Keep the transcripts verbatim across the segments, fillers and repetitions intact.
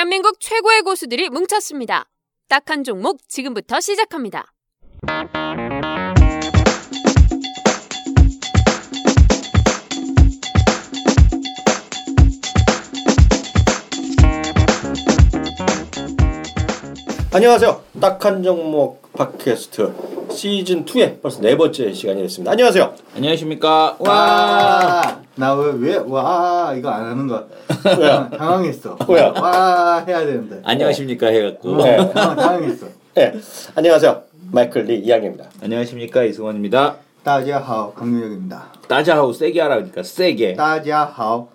대한민국 최고의 고수들이 뭉쳤습니다. 딱 한 종목 지금부터 시작합니다. 안녕하세요. 딱 한 종목 팟캐스트 시즌이의 벌써 네 번째 시간이 됐습니다. 안녕하세요. 안녕하십니까. 와, 나 왜 왜 와 이거 안 하는 거? 왜요? 당황했어. 왜요? 와 해야 되는데. 안녕하십니까 해갖고. 네. 어, 당황했어. 네. 안녕하세요. 마이클 리 이양입니다. 안녕하십니까 이승원입니다. 다자하오 강유혁입니다. 따자하오 세게 하라 그러니까 세게. 다자하오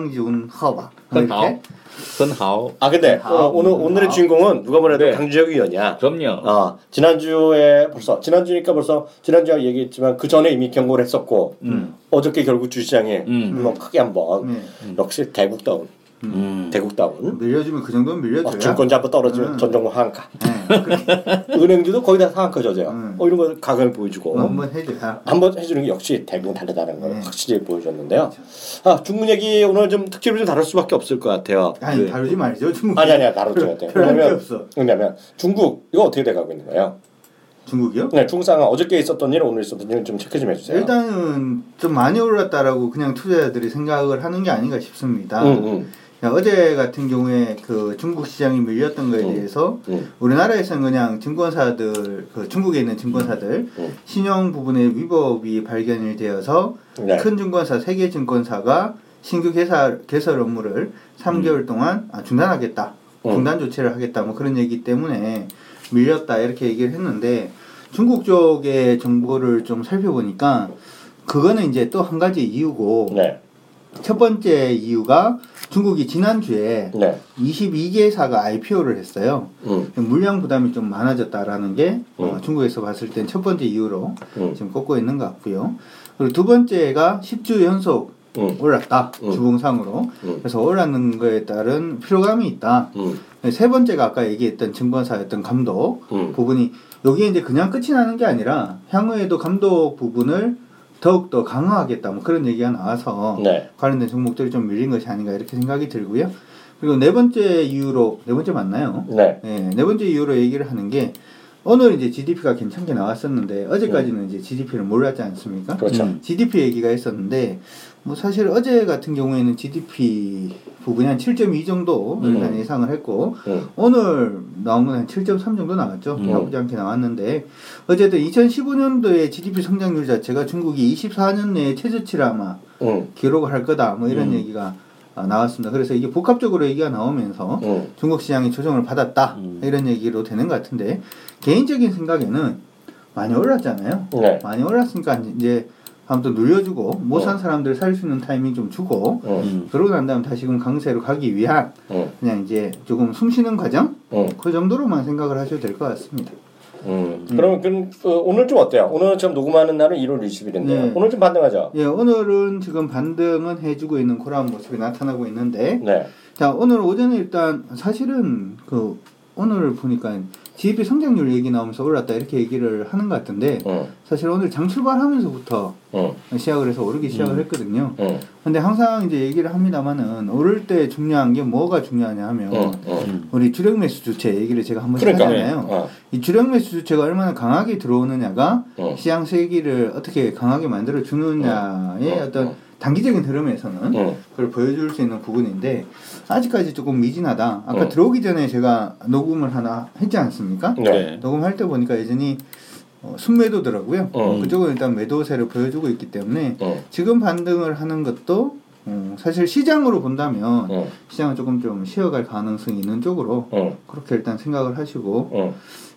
장준허바. 헌하오. 헌하오. 아 근데 어, 오늘 하오. 오늘의 주인공은 누가 뭐래도 네. 강주혁 의원이야. 그럼요. 어, 지난주에 벌써 지난주니까 벌써 지난주에 얘기했지만 그 전에 이미 경고를 했었고 음. 어저께 결국 주시장에 음. 뭐 크게 한번 네. 역시 대국다운 음. 대국다운 밀려주면 그 정도는 밀려줘야. 어, 증권자 한번 떨어지면 음. 전종목 하한가. 네. 그래. 은행주도 거의 다 상한가 저제요. 음. 어, 이런 거 각을 보여주고 뭐 한번 해줘야. 한번 해주는 게 역시 대국은 다르다는 걸 네. 확실히 보여줬는데요. 아 중국 얘기 오늘 좀 특집을 좀 다룰 수밖에 없을 것 같아요. 아니 그, 다루지 말죠 중국. 아니 아니야 다룰 것 같아요. 별할 게 왜냐면 없어. 왜냐면 중국 이거 어떻게 돼가고 있는 거예요? 중국이요? 네, 중국 상황 어저께 있었던 일, 오늘 있었던 일 좀 체크 좀 해주세요. 일단은 좀 많이 올랐다라고 그냥 투자자들이 생각을 하는 게 아닌가 싶습니다. 응, 응. 야, 어제 같은 경우에 그 중국 시장이 밀렸던 거에 음, 대해서 음. 우리나라에서는 그냥 증권사들, 그 중국에 있는 증권사들 음. 신용 부분의 위법이 발견이 되어서 네. 큰 증권사, 세 개 증권사가 신규 개설, 개설 업무를 삼 개월 음. 동안 아, 중단하겠다. 음. 중단 조치를 하겠다. 뭐 그런 얘기 때문에 밀렸다. 이렇게 얘기를 했는데 중국 쪽의 정보를 좀 살펴보니까 그거는 이제 또 한 가지 이유고 네. 첫 번째 이유가 중국이 지난주에 네. 이십이 개사가 아이피오를 했어요. 음. 물량 부담이 좀 많아졌다라는 게 어, 음. 중국에서 봤을 땐 첫 번째 이유로 음. 지금 꼽고 있는 것 같고요. 그리고 두 번째가 십 주 연속 음. 올랐다. 음. 주봉상으로. 음. 그래서 올랐는 거에 따른 피로감이 있다. 음. 세 번째가 아까 얘기했던 증권사였던 감독 음. 부분이 여기에 이제 그냥 끝이 나는 게 아니라 향후에도 감독 부분을 더욱더 강화하겠다 뭐 그런 얘기가 나와서 네. 관련된 종목들이 좀 밀린 것이 아닌가 이렇게 생각이 들고요. 그리고 네 번째 이유로 네 번째 맞나요? 네. 네, 네 번째 이유로 얘기를 하는 게 오늘 이제 지디피가 괜찮게 나왔었는데 어제까지는 음. 이제 지디피를 몰랐지 않습니까? 그렇죠. 음. 지디피 얘기가 있었는데 뭐 사실 어제 같은 경우에는 지디피 부분이 한 칠 점 이 정도 음. 일단 예상을 했고 음. 오늘 나온 건 한 칠 점 삼 정도 나왔죠. 음. 나쁘지 않게 나왔는데 어쨌든 이천십오 년도에 지디피 성장률 자체가 중국이 이십사 년 내에 최저치를 아마 음. 기록을 할 거다 뭐 이런 음. 얘기가 나왔습니다. 그래서 이게 복합적으로 얘기가 나오면서 음. 중국 시장이 조정을 받았다 음. 이런 얘기로 되는 것 같은데 개인적인 생각에는 많이 올랐잖아요. 네. 많이 올랐으니까 이제 아무튼 눌려주고 못 산 어. 사람들 살 수 있는 타이밍 좀 주고 음. 음. 그러고 난 다음 다시금 강세로 가기 위한 음. 그냥 이제 조금 숨 쉬는 과정 음. 그 정도로만 생각을 하셔도 될 것 같습니다. 음. 그러면 그럼 어, 오늘 좀 어때요? 오늘 지금 녹음하는 날은 일월 이십일인데요. 네. 오늘 좀 반등하죠? 예, 오늘은 지금 반등은 해주고 있는 그런 모습이 나타나고 있는데 네. 자 오늘 오전에 일단 사실은 그 오늘 보니까 지디피 성장률 얘기 나오면서 올랐다 이렇게 얘기를 하는 것 같은데 음. 사실 오늘 장 출발하면서부터 음. 시작을 해서 오르기 시작을 음. 했거든요. 음. 근데 항상 이제 얘기를 합니다만은 오를 때 중요한 게 뭐가 중요하냐 하면 음. 음. 음. 우리 주력 매수 주체 얘기를 제가 한 번씩 그러니까. 하잖아요. 어. 이 주력 매수 주체가 얼마나 강하게 들어오느냐가 음. 시장 세기를 어떻게 강하게 만들어 주느냐의 음. 어떤 음. 단기적인 흐름에서는 음. 그걸 보여줄 수 있는 부분인데 아직까지 조금 미진하다. 아까 음. 들어오기 전에 제가 녹음을 하나 했지 않습니까? 네. 녹음할 때 보니까 여전히 어, 순매도더라고요. 음. 그쪽은 일단 매도세를 보여주고 있기 때문에 음. 지금 반등을 하는 것도 어, 사실 시장으로 본다면 음. 시장은 조금 좀 쉬어갈 가능성이 있는 쪽으로 음. 그렇게 일단 생각을 하시고 음.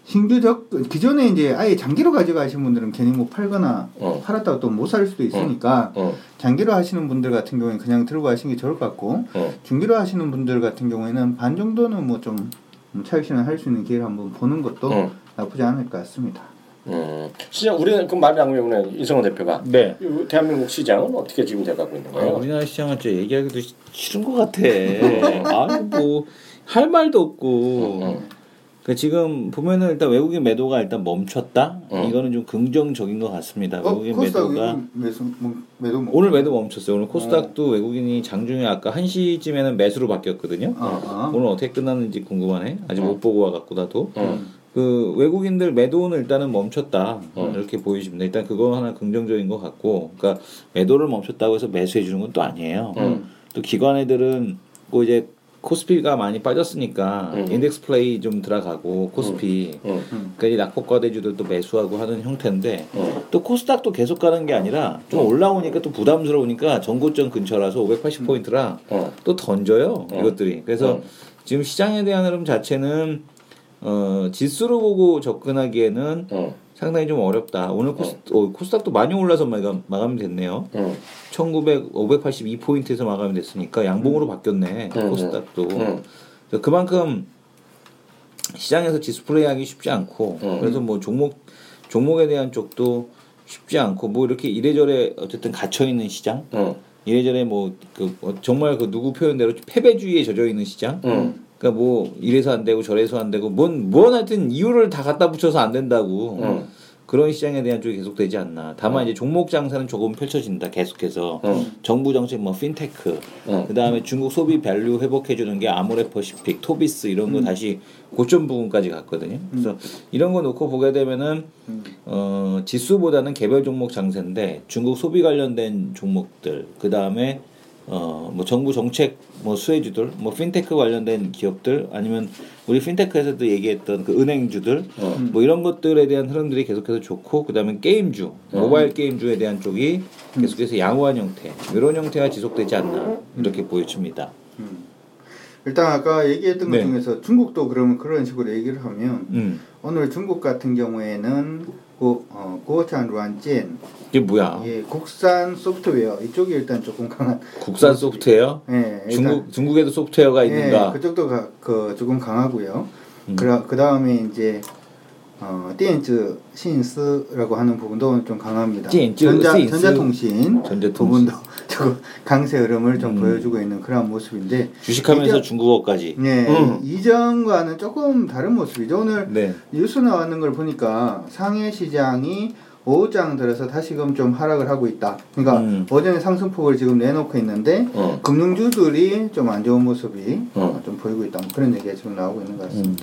신규적 기존에 이제 아예 장기로 가져가신 분들은 괜히 뭐 팔거나 음. 팔았다가 또 못 살 수도 있으니까 음. 장기로 하시는 분들 같은 경우에는 그냥 들고 가시는 게 좋을 것 같고 음. 중기로 하시는 분들 같은 경우에는 반 정도는 뭐 좀 차익 실현 할 수 있는 기회를 한번 보는 것도 음. 나쁘지 않을 것 같습니다. 음. 시장 우리는 그 말이 안 되면 이성원 대표가 네. 이 대한민국 시장은 어떻게 지금 돼가고 있는 아, 거예요? 우리나라 시장은 저 얘기하기도 싫은 것 같아. 아니 뭐 할 말도 없고. 음. 그 지금 보면은 일단 외국인 매도가 일단 멈췄다. 어. 이거는 좀 긍정적인 것 같습니다. 어, 외국인 코스닥 매도가 외국 매수 뭐, 매도 뭐. 오늘 매도 멈췄어요. 오늘 코스닥도 어. 외국인이 장중에 아까 한 시쯤에는 매수로 바뀌었거든요. 아, 아. 오늘 어떻게 끝났는지 궁금하네. 아직 어. 못 보고 와갖고 나도. 어. 그 외국인들 매도는 일단은 멈췄다. 어. 이렇게 보이십니다. 일단 그거 하나 긍정적인 것 같고, 그러니까 매도를 멈췄다고 해서 매수해 주는 건 또 아니에요. 어. 또 기관 애들은 뭐 이제 코스피가 많이 빠졌으니까 음. 인덱스 플레이 좀 들어가고 코스피 음. 음. 그러니까 이 낙폭과대주들도 매수하고 하는 형태인데 음. 또 코스닥도 계속 가는 게 아니라 좀 올라오니까 또 부담스러우니까 전고점 근처라서 오백팔십 포인트라 어. 또 던져요 어. 이것들이. 그래서 어. 지금 시장에 대한 흐름 자체는 어, 지수로 보고 접근하기에는 어. 상당히 좀 어렵다. 오늘 코스, 어, 코스닥도 많이 올라서 마감, 마감이 됐네요. 어. 천구백, 오백팔십이 포인트에서 마감이 됐으니까 양봉으로 바뀌었네. 음. 코스닥도. 음. 그래서 그만큼 시장에서 지수 플레이하기 쉽지 않고 음. 그래서 뭐 종목 종목에 대한 쪽도 쉽지 않고 뭐 이렇게 이래저래 어쨌든 갇혀 있는 시장. 어. 이래저래 뭐 그 정말 그 누구 표현대로 패배주의에 젖어 있는 시장. 음. 그러니까 뭐 이래서 안 되고 저래서 안 되고 뭔, 뭔 하여튼 이유를 다 갖다 붙여서 안 된다고 음. 그런 시장에 대한 쪽이 계속되지 않나. 다만 음. 이제 종목 장사는 조금 펼쳐진다 계속해서 음. 정부 정책 뭐 핀테크 음. 그 다음에 중국 소비 밸류 회복해 주는 게 아모레퍼시픽, 토비스 이런 거 음. 다시 고점 부분까지 갔거든요. 그래서 이런 거 놓고 보게 되면은 음. 어, 지수보다는 개별 종목 장세인데 중국 소비 관련된 종목들 그 다음에 어, 뭐 정부 정책 뭐 수혜주들, 뭐 핀테크 관련된 기업들 아니면 우리 핀테크에서도 얘기했던 그 은행주들 어. 뭐 이런 것들에 대한 흐름들이 계속해서 좋고 그다음에 게임주, 모바일 게임주에 대한 쪽이 계속해서 양호한 형태 이런 형태가 지속되지 않나 이렇게 보여집니다. 음. 일단 아까 얘기했던 네. 것 중에서 중국도 그러면 그런 식으로 얘기를 하면 음, 오늘 중국 같은 경우에는 고, 어, 고창 루안진 이게 뭐야? 예, 국산 소프트웨어 이쪽이 일단 조금 강한 국산 소프트웨어? 예, 일단, 중국 중국에도 소프트웨어가 있는가? 예, 그쪽도 가, 그 조금 강하고요. 음. 그, 그 다음에 이제 어, 띠엔즈 신스라고 하는 부분도 좀 강합니다. 띠엔즈 전자 신스. 전자통신, 전자통신. 부분도 조금 강세 흐름을 좀 음. 보여주고 있는 그런 모습인데 주식하면서 이전- 중국어까지. 예, 음. 이전과는 조금 다른 모습이죠. 오늘 네. 뉴스 나왔는 걸 보니까 상해 시장이 오후장 들어서 다시금 좀 하락을 하고 있다. 그러니까 음. 어제는 상승폭을 지금 내놓고 있는데 어. 금융주들이 좀 안 좋은 모습이 어. 좀 보이고 있다. 뭐 그런 얘기가 지금 나오고 있는 것 같습니다.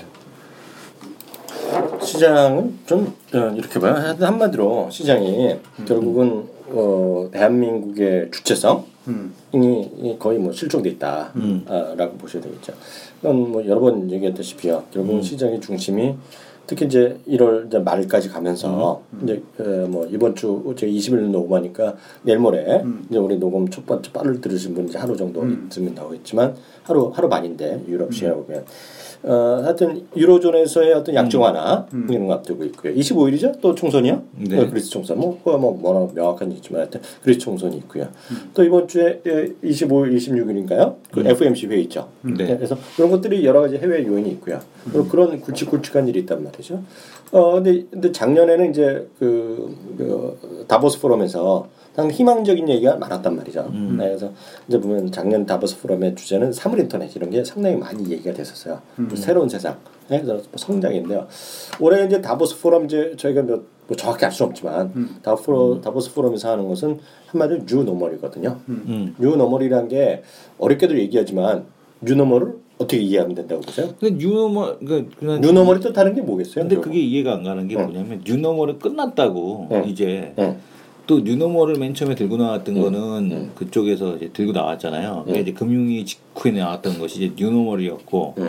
시장은 좀 어, 이렇게 봐요. 한마디로 시장이 결국은 어, 대한민국의 주체성이 음. 거의 뭐 실종돼 있다라고 음. 보셔야 되겠죠. 그건 뭐 여러 번 얘기했다시피요. 결국은 음. 시장의 중심이 특히 이제 일월 이제 말까지 가면서 음. 이제 어, 뭐 이번 주 제가 이십 일 녹음하니까 내일 모레 음. 이제 우리 녹음 첫 번째 빠를 들으신 분 이제 하루 정도 음. 있으면 나오겠지만 하루 하루 반인데 유럽 시간으로 보면. 어, 하여튼 유로존에서의 어떤 약정 완화 음. 이런 거 앞두고 있고요. 이십오 일이죠? 또 총선이요? 네. 어, 그리스 총선. 뭐 그거 뭐 워낙 명확한 얘기지만 하여튼 그리스 총선이 있고요. 또 이번 주에 이십오 일, 이십육 일인가요? 그 음. 에프오엠씨 회의 있죠. 네. 그래서 그런 것들이 여러 가지 해외 요인이 있고요. 그리고 그런 굵직굵직한 일이 있단 말이죠. 어 근데 근데 작년에는 이제 그, 그 다보스 포럼에서 상 희망적인 얘기가 많았단 말이죠. 음. 네, 그래서 이제 보면 작년 다보스 포럼의 주제는 사물 인터넷 이런 게 상당히 많이 얘기가 됐었어요. 음. 새로운 세상, 네, 그래서 성장인데요. 올해 이제 다보스 포럼 이제 저희가 뭐, 뭐 정확히 알 수는 없지만 음. 다보스 다보스 포럼에서 하는 것은 한마디로 뉴노멀이거든요. 음. 뉴노멀이란 게 어렵게도 얘기하지만 뉴노멀을 어떻게 이해하면 된다고 보세요? 근데 뉴노멀 그 그냥 뉴노멀이 뜻하는 게 뭐겠어요? 근데 그게 이해가 안 가는 게 응. 뭐냐면 뉴노멀은 끝났다고 응. 이제 응. 또 뉴노멀을 맨 처음에 들고 나왔던 응. 거는 응. 그쪽에서 이제 들고 나왔잖아요. 그게 응. 이제 금융위 직후에 나왔던 것이 이제 뉴노멀이었고 응.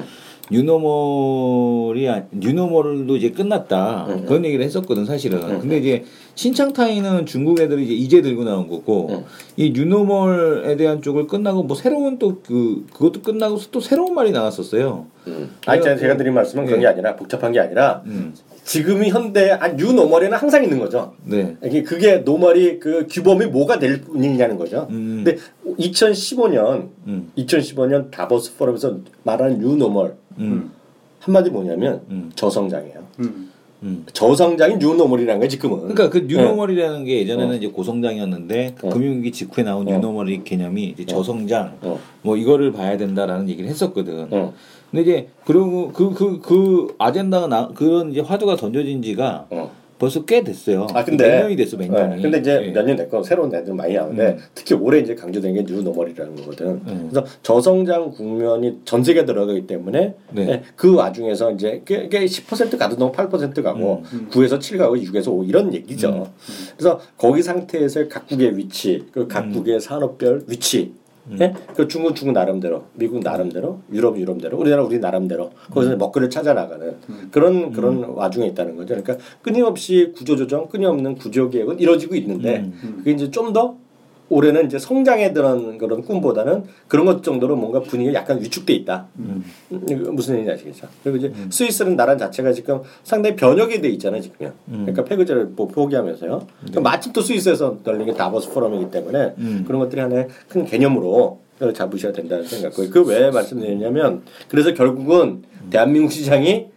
뉴노멀이 아- 뉴노멀도 이제 끝났다 응. 그런 얘기를 했었거든 사실은. 응. 근데 이제 신창타이는 중국 애들이 이제 이제 들고 나온 거고 응. 이 뉴노멀에 대한 쪽을 끝나고 뭐 새로운 또 그 그것도 끝나고 또 새로운 말이 나왔었어요. 음. 아니 제가, 제가 드린 말씀은 그런 게 예. 아니라 복잡한 게 아니라 음. 지금이 현대 아 뉴노멀에는 항상 있는 거죠. 네. 이게 그게 노멀이 그 규범이 뭐가 될 뿐이냐는 거죠. 음. 근데 이천십오 년 음. 이천십오 년 다보스 포럼에서 말하는 뉴노멀 음. 한마디 뭐냐면 음. 저성장이에요. 음. 음. 저성장이 뉴노멀이라는 거야 지금은. 그러니까 그 뉴노멀이라는 게 예전에는 어. 이제 고성장이었는데 그 어. 금융위기 직후에 나온 어. 뉴노멀의 개념이 이제 저성장 어. 뭐 이거를 봐야 된다라는 얘기를 했었거든. 어. 근데 이제 그리고 그 그 그 아젠다가 나 그런 이제 화두가 던져진 지가 어. 벌써 꽤 됐어요. 아 근데 몇 년이 됐어 몇 년이. 네, 근데 이제 예. 몇 년 됐고 새로운 애들 많이 나오는데 음. 특히 올해 이제 강조된 게 뉴노멀이라는 거거든. 음. 그래서 저성장 국면이 전 세계 들어가기 때문에 네. 네, 그 와중에서 이제 이게 십 퍼센트 가도 너무 팔 퍼센트 가고 음. 구에서 칠 가고 육에서 오 이런 얘기죠. 음. 그래서 거기 상태에서 각국의 위치, 그 각국의 음. 산업별 위치. 음. 네? 그 중국 중국 나름대로, 미국 나름대로, 유럽 유럽대로, 우리나라 우리 나름대로 거기서 음. 먹거리를 찾아 나가는 그런 그런 와중에 있다는 거죠. 그러니까 끊임없이 구조조정, 끊임없는 구조 개혁은 이루어지고 있는데 음. 그게 이제 좀 더 올해는 이제 성장에 들은 그런 꿈보다는 그런 것 정도로 뭔가 분위기가 약간 위축돼 있다. 음. 음, 무슨 얘기인지 아시겠죠? 그리고 이제 음. 스위스는 나라 자체가 지금 상당히 변혁이 돼 있잖아요, 지금요. 음. 그러니까 폐거제를 뭐 포기하면서요. 그러니까 마침 또 스위스에서 열린 게 다보스 포럼이기 때문에 음. 그런 것들이 하나의 큰 개념으로 잡으셔야 된다는 생각이고요. 그 왜 말씀드리냐면 그래서 결국은 대한민국 시장이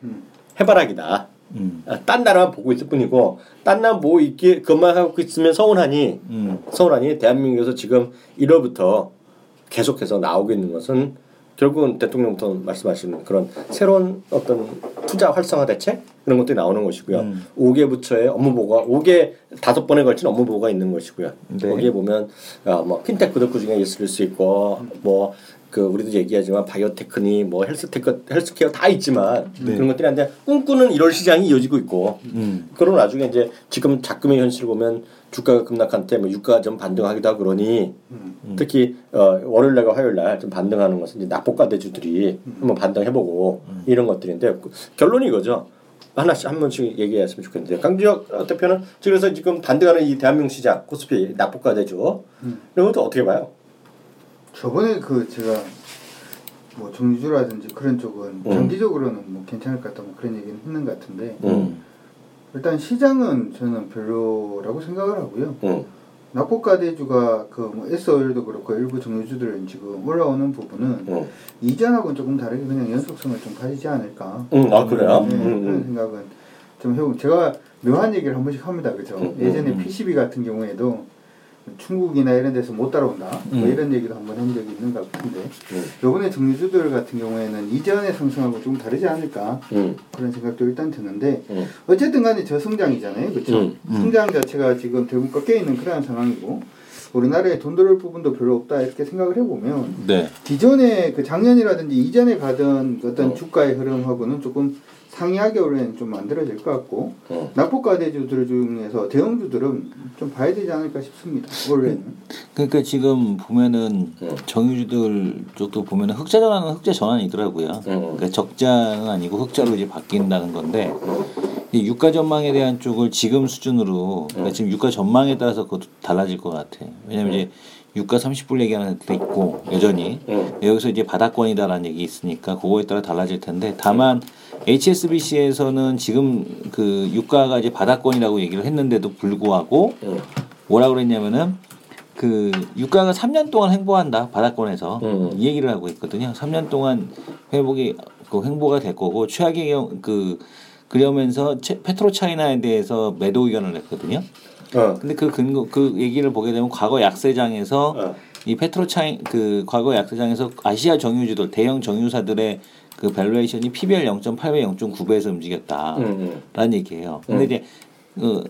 해바라기다. 음. 아, 딴 나라만 보고 있을 뿐이고 딴 나라 보고 있기 그것만 하고 있으면 서운하니 음. 서운하니 대한민국에서 지금 일월부터 계속해서 나오고 있는 것은 결국은 대통령부터 말씀하시는 그런 새로운 어떤 투자 활성화 대책 그런 것들이 나오는 것이고요. 음. 오 개 부처의 업무 보고가 오 개 다섯 번에 걸친 업무 보고가 있는 것이고요. 네. 거기에 보면 어, 뭐 핀테크도 그중에 있을 수 있고 뭐 그 우리도 얘기하지만 바이오테크니 뭐 헬스테크 헬스케어 다 있지만 네. 그런 것들이 한데 꿈꾸는 이럴 시장이 이어지고 있고 음. 그런 와중에 이제 지금 작금의 현실을 보면 주가가 급락한 때 뭐 유가가 좀 반등하기도 하고 그러니 음. 특히 어, 월요일날과 화요일날 좀 반등하는 것은 이제 납복가 대주들이 음. 한번 반등해보고 음. 이런 것들인데 그 결론이 이거죠. 하나씩 한 번씩 얘기했으면 좋겠는데 강주혁 대표는 그래서 지금 반등하는 이 대한민국 시장 코스피 납복가 대주 음. 이런 것도 어떻게 봐요? 저번에 그 제가 뭐 정유주라든지 그런 쪽은 음. 장기적으로는 뭐 괜찮을 것 같다 뭐 그런 얘기는 했는 것 같은데 음. 일단 시장은 저는 별로라고 생각을 하고요. 음. 납복가대주가 그 뭐 에스오일도 그렇고 일부 정유주들은 지금 올라오는 부분은 음. 이전하고는 조금 다르게 그냥 연속성을 좀 가지지 않을까. 음. 아 그래요? 네, 음. 그런 음. 생각은 좀 해보고 제가 묘한 얘기를 한 번씩 합니다, 그죠? 음, 예전에 음. 피씨비 같은 경우에도 충국이나 이런 데서 못 따라온다. 뭐 음. 이런 얘기도 한번 한 적이 있는 것 같은데 음. 요번에 정유주들 같은 경우에는 이전의 상승하고 좀 다르지 않을까 음. 그런 생각도 일단 드는데 음. 어쨌든 간에 저성장이잖아요, 그렇죠? 음. 음. 성장 자체가 지금 대부분 꺾여 있는 그런 상황이고 우리나라에 돈 들어올 부분도 별로 없다 이렇게 생각을 해보면 네. 기존에 그 작년이라든지 이전에 가던 어떤 어. 주가의 흐름하고는 조금 상이하게 올해는 좀 만들어질 것 같고 어. 납폭가대주들 중에서 대형주들은 좀 봐야 되지 않을까 싶습니다. 올해는. 그러니까 지금 보면은 음. 정유주들 쪽도 보면은 흑자 전환은 흑자 전환이더라고요. 음. 그러니까 적자는 아니고 흑자로 이제 바뀐다는 건데 이 유가 전망에 대한 쪽을 지금 수준으로 그러니까 지금 유가 전망에 따라서 그것도 달라질 것 같아. 왜냐면 이제 유가 삼십 불 얘기하는 데도 있고 여전히 음. 여기서 이제 바닥권이다라는 얘기 있으니까 그거에 따라 달라질 텐데 다만 에이치에스비씨에서는 지금 그 유가가 이제 바닥권이라고 얘기를 했는데도 불구하고 음. 뭐라 그랬냐면은 그 유가가 삼 년 동안 횡보한다 바닥권에서 음. 이 얘기를 하고 있거든요. 삼 년 동안 회복이 그 횡보가 될 거고 최악의 경 그 그러면서 채, 페트로 차이나에 대해서 매도 의견을 냈거든요. 어. 근데 그 근거 그 얘기를 보게 되면 과거 약세장에서 어. 이 페트로 차이 그 과거 약세장에서 아시아 정유주들 대형 정유사들의 그 밸류에이션이 피비알 영 점 팔 배 영 점 구 배에서 움직였다라는 음. 음. 얘기예요. 근데 음. 이제 그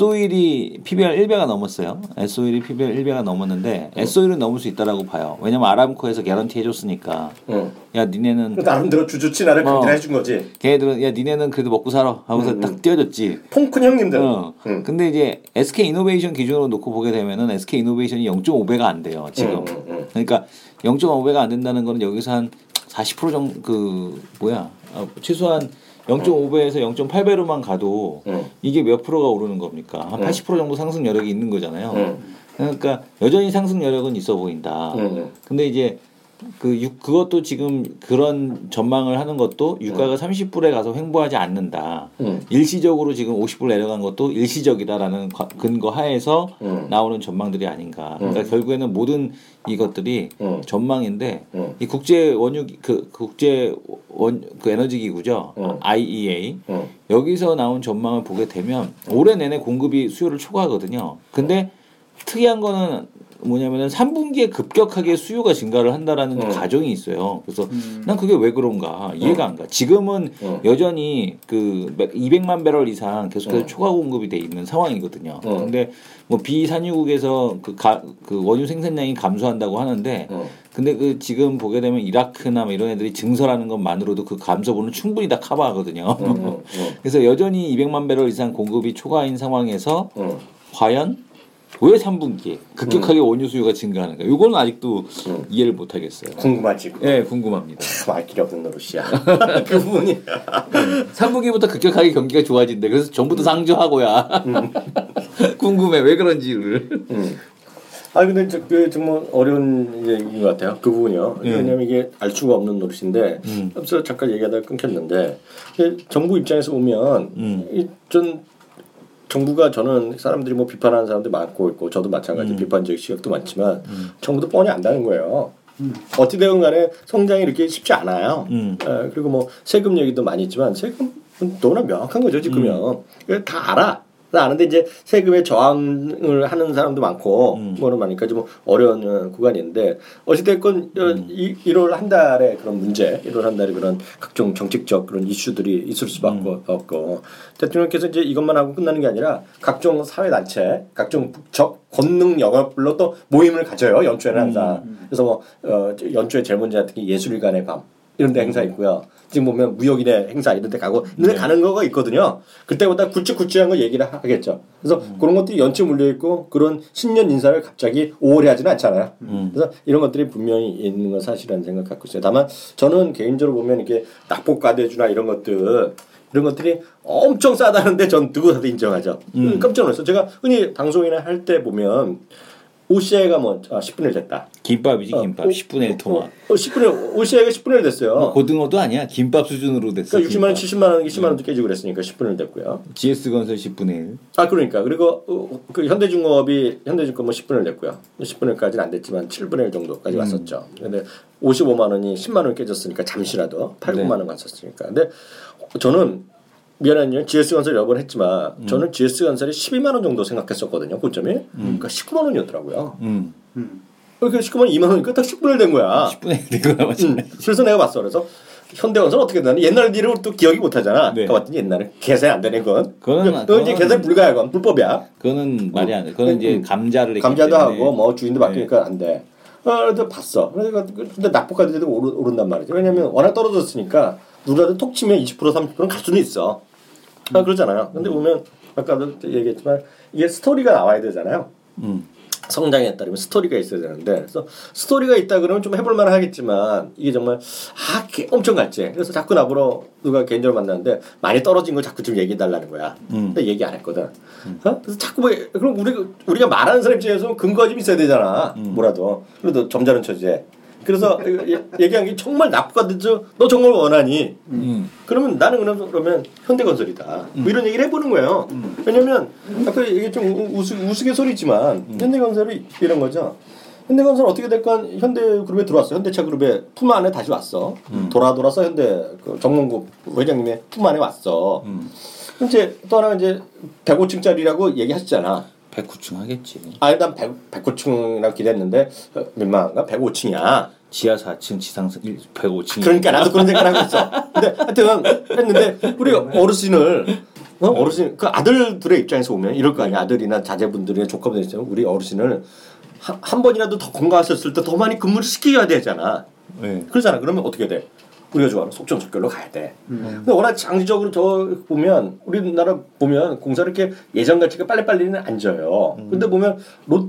에스오일이 피비알 일 배가 넘었어요. 에스오일이 피비알 일 배가 넘었는데 에스오일은 넘을 수 있다라고 봐요. 왜냐면 아람코에서 개런티 해줬으니까. 음. 야 니네는 나름대로 주주치 나를 어. 그렇게 해준 거지. 걔네들은 야 니네는 그래도 먹고 살아 하고서 음, 딱 음. 띄워줬지. 퐁큰 형님들. 어. 음. 근데 이제 에스케이이노베이션 기준으로 놓고 보게 되면은 에스케이이노베이션이 영 점 오 배가 안 돼요 지금. 음, 음, 음. 그러니까 영 점 오 배가 안 된다는 거는 여기서 한 사십 퍼센트 정도 그 뭐야 어, 최소한 영 점 오 배에서 영 점 팔 배로만 가도 음. 이게 몇 프로가 오르는 겁니까? 한 음. 팔십 퍼센트 정도 상승 여력이 있는 거잖아요. 음. 그러니까 여전히 상승 여력은 있어 보인다. 음. 근데 이제 그 유, 그것도 지금 그런 전망을 하는 것도 유가가 음. 삼십 불에 가서 횡보하지 않는다. 음. 일시적으로 지금 오십 불 내려간 것도 일시적이다라는 과, 근거 하에서 음. 나오는 전망들이 아닌가. 음. 그러니까 결국에는 모든 이것들이 음. 전망인데 음. 이 국제 원유 그 국제 원 그 에너지 기구죠. 음. 아이이에이 음. 여기서 나온 전망을 보게 되면 올해 내내 공급이 수요를 초과하거든요. 근데 특이한 거는 뭐냐면은 삼 분기에 급격하게 수요가 증가를 한다라는 음. 가정이 있어요. 그래서 음. 난 그게 왜 그런가 이해가 안 가. 지금은 음. 여전히 그 이백만 배럴 이상 계속해서 음. 초과 공급이 돼 있는 상황이거든요. 음. 근데 뭐 비산유국에서 그, 가, 그 원유 생산량이 감소한다고 하는데 음. 근데 그 지금 보게 되면 이라크나 뭐 이런 애들이 증설하는 것만으로도 그 감소분은 충분히 다 커버하거든요. 음. 음. 그래서 여전히 이백만 배럴 이상 공급이 초과인 상황에서 음. 과연 왜 삼 분기에 급격하게 원유 수요가 증가하는가? 이거는 아직도 음. 이해를 못 하겠어요. 궁금하지. 예, 네, 궁금합니다. 알 길이 없는 노릇이야. 그 부분이. 삼 분기부터 급격하게 경기가 좋아진대. 그래서 전부터 상조하고야. 음. 궁금해 왜 그런지를. 음. 아 근데 저, 그 정말 어려운 얘기인 것 같아요. 그 부분이요. 음. 왜냐하면 이게 알 수가 없는 노릇인데 음. 앞서 잠깐 얘기하다가 끊겼는데 정부 입장에서 보면 음. 이, 전 정부가 저는 사람들이 뭐 비판하는 사람들 많고 있고 저도 마찬가지 음. 비판적 시각도 많지만 음. 정부도 뻔히 안다는 거예요. 음. 어찌 되건 간에 성장이 이렇게 쉽지 않아요. 음. 에, 그리고 뭐 세금 얘기도 많이 있지만 세금은 너무나 명확한 거죠 지금은. 음. 다 알아. 아는데 이제 세금에 저항을 하는 사람도 많고 음. 뭐는 많으니까 좀 어려운 구간인데 어찌됐건 음. 일월 한 달에 그런 문제, 일월 한 달에 그런 각종 정책적 그런 이슈들이 있을 수밖에 음. 없고 대통령께서 이제 이것만 하고 끝나는 게 아니라 각종 사회 단체, 각종 적 권능 영역별로 또 모임을 가져요 연초에는 항상. 음. 그래서 뭐 어, 연초에 제일 먼저 특히 예술일간의 밤. 이런 데 행사 있고요. 지금 보면 무역인의 행사 이런 데 가고 이런 데 네. 가는 거가 있거든요. 그때보다 굵직굵직한 거 얘기를 하겠죠. 그래서 음. 그런 것들이 연체 물려있고 그런 신년 인사를 갑자기 오월에 하지는 않잖아요. 음. 그래서 이런 것들이 분명히 있는 건 사실이라는 생각 갖고 있어요. 다만 저는 개인적으로 보면 이게 낙폭과대주나 이런 것들 이런 것들이 엄청 싸다는데 전 누구라도 인정하죠. 음. 깜짝 놀랐어요. 제가 흔히 방송이나 할 때 보면 오씨아이가 뭐 아, 십분의 일 됐다. 김밥이지 김밥. 어, 십분의 일 토막. 어, 십분의 오씨아이가 십분의 일 됐어요. 뭐 고등어도 아니야. 김밥 수준으로 됐어. 그러니까 육십만 원, 칠십만 원, 이십만 원도 깨지고 그랬으니까 십분의 일 됐고요. 지에스건설 십분의 일. 아 그러니까 그리고 어, 그 현대중공업이 현대중공업 뭐 십분의 일 됐고요. 십분의 일까지는 안 됐지만 칠분의 일 정도까지 음. 왔었죠. 근데 오십오만 원이 십만 원 깨졌으니까 잠시라도 팔, 네. 구만 원 갔었으니까. 근데 저는 미안한 일 지에스건설 여러 번 했지만 음. 저는 지에스건설이 십이만 원 정도 생각했었거든요. 고점이. 음. 그러니까 십구만 원이었더라고요. 음. 음. 그러니까 십구만 원, 이만 원이니까 딱 십분의 일 된 거야. 십분의 일 되거나 맞지. 음, 그래서 내가 봤어. 그래서 현대건설 어떻게 되나? 옛날 일을 또 기억이 못하잖아. 네. 그러니까 봤더니 옛날에 계산이 안 되는 건. 그거는- 그건 이제 그거는- 계산 불가야. 그건 불법이야. 그거는 말이 안 돼. 그거는 이제 음. 감자를 했기 감자도 때문에. 하고 뭐 주인도 바뀌니까 안 돼. 어, 그래도 봤어. 그래서 근데 낙폭과대도 오르, 오른단 말이죠. 왜냐면 워낙 떨어졌으니까 누구라도 톡 치면 이십 퍼센트 삼십 퍼센트는 갈 수는 있어. 아, 그러잖아요. 근데 보면 아까도 얘기했지만 이게 스토리가 나와야 되잖아요. 음. 성장에 따르면 스토리가 있어야 되는데 그래서 스토리가 있다 그러면 좀 해볼 만은 하겠지만 이게 정말 아 엄청 갈지 그래서 자꾸 나보러 누가 개인적으로 만났는데 많이 떨어진 걸 자꾸 좀 얘기해 달라는 거야. 음. 근데 얘기 안 했거든. 어? 그래서 자꾸 뭐 그럼 우리가 우리가 말하는 사람 입장에서 근거가 좀 있어야 되잖아. 음. 뭐라도 그래도 점잖은 처지에. 그래서 얘기한 게 정말 나쁘가 되죠. 너 정말 원하니? 음. 그러면 나는 그러면, 그러면 현대건설이다. 뭐 이런 얘기를 해보는 거예요. 음. 왜냐면 아까 이게 좀 우스, 우스갯소리지만 음. 현대건설이 이런 거죠. 현대건설 어떻게 될건 현대그룹에 들어왔어. 현대차그룹의 품 안에 다시 왔어. 음. 돌아 돌아서 현대 그 정몽국 회장님의 품 안에 왔어. 음. 이제 또 하나 이제 백오 층짜리라고 얘기하시잖아. 백구 층 하겠지. 아니 난 백오 층이라고 기대했는데 어, 민망한가? 백오 층이야. 지하 사 층, 지상 백오 층. 그러니까 나도 그런 생각을 하고 있어. 근데 하여튼 했는데 우리 어르신을 어? 어르신 그 아들들의 입장에서 보면 이럴 거 아니야. 아들이나 자제분들이나 조카분들 있잖아. 우리 어르신을 한, 한 번이라도 더 건강하셨을 때 더 많이 근무를 시켜야 되잖아. 네. 그러잖아. 그러면 어떻게 돼? 우리가 좋아하는 속전속결로 가야 돼. 음. 근데 워낙 장기적으로 저 보면 우리나라 보면 공사 이렇게 예전같이 빨리빨리는 안 져요. 음. 근데 보면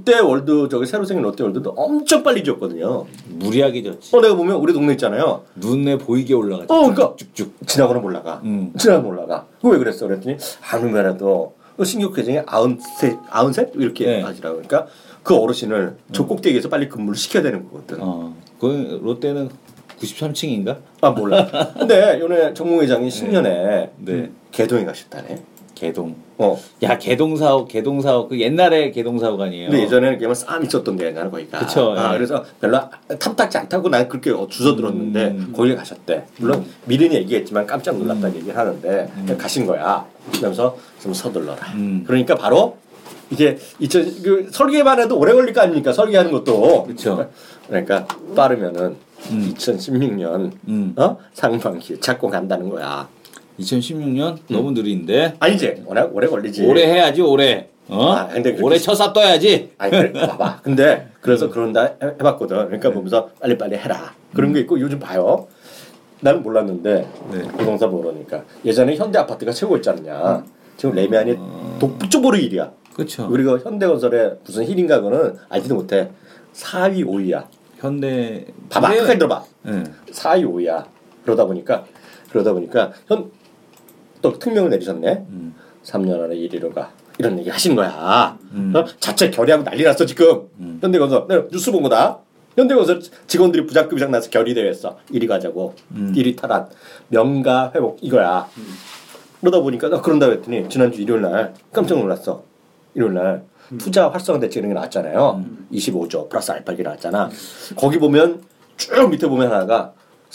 롯데월드 저기 새로 생긴 롯데월드도 엄청 빨리 지었거든요. 무리하게 졌지. 어 내가 보면 우리 동네 있잖아요. 눈에 보이게 올라가지. 어 그러니까 쭉쭉. 지나고는 올라가. 음. 지나고는 올라가. 그거 왜 그랬어? 그랬더니 아무면라도 신규 계정에 아흔셋 아흔셋 이렇게 네. 하시라고 그러니까 그 어르신을 저 꼭대기에서 빨리 근무를 시켜야 되는 거거든. 어, 그 롯데는 구십삼 층인가? 아 몰라. 근데 요번에 정몽 회장이 신년에 네. 개동에 가셨다네. 개동. 어. 야 개동사옥 개동사옥 그 옛날에 개동사옥 아니에요? 근데 예전에는 그냥 싸움 있었던 데잖아 거기가. 그쵸, 아, 예. 그래서 별로 탐탁지 않다고 난 그렇게 주워 들었는데 음. 거기에 가셨대. 물론 미련이 얘기했지만 깜짝 놀랐다는 음. 얘기를 하는데 그냥 가신 거야. 그러면서 좀 서둘러라. 음. 그러니까 바로 이게 이천 그 설계만 해도 오래 걸릴 거 아닙니까? 설계하는 것도. 그쵸. 그러니까 빠르면은 음. 이천십육 년 음. 어? 상반기에 착공 간다는 거야. 이천십육 년 너무 느린데. 아니지. 워낙 오래 걸리지. 올해 해야지 올해. 어? 아, 근데 그렇게- 올해 쳐사 떠야지. 아니 그래 봐봐. 근데 그래서 그런다 해- 해봤거든. 그러니까 보면서 빨리 빨리 해라. 그런 게 있고 요즘 봐요. 나는 몰랐는데 네. 부동산 모르니까 예전에 현대 아파트가 최고였잖냐. 지금 레미안이 독보적으로 일 위야. 그렇죠. 우리가 현대건설에 무슨 힐인가 그거는 알지도 못해. 사 위 오 위야. 현대. 봐봐. 근데- 끝까지 들어봐. 네. 사 위 오 위야. 그러다 보니까 그러다 보니까 현 또 특명을 내리셨네. 음. 삼 년 안에 일 위로 가. 이런 얘기 하신 거야. 음. 어? 자체 결의하고 난리 났어 지금. 음. 현대건설. 내가 뉴스 본 거다. 현대건설 직원들이 부장급 이상 나서 결의대회했어. 일 위 가자고. 음. 일 위 탈환. 명가 회복 이거야. 그러다 보니까 나 그런다 했더니 지난주 일요일 날 깜짝 놀랐어. 일요일 날 투자 활성화 대책 이런 게 나왔잖아요. 음. 이십오조 플러스 알파기 나왔잖아. 거기 보면 쭉 밑에 보면 하나가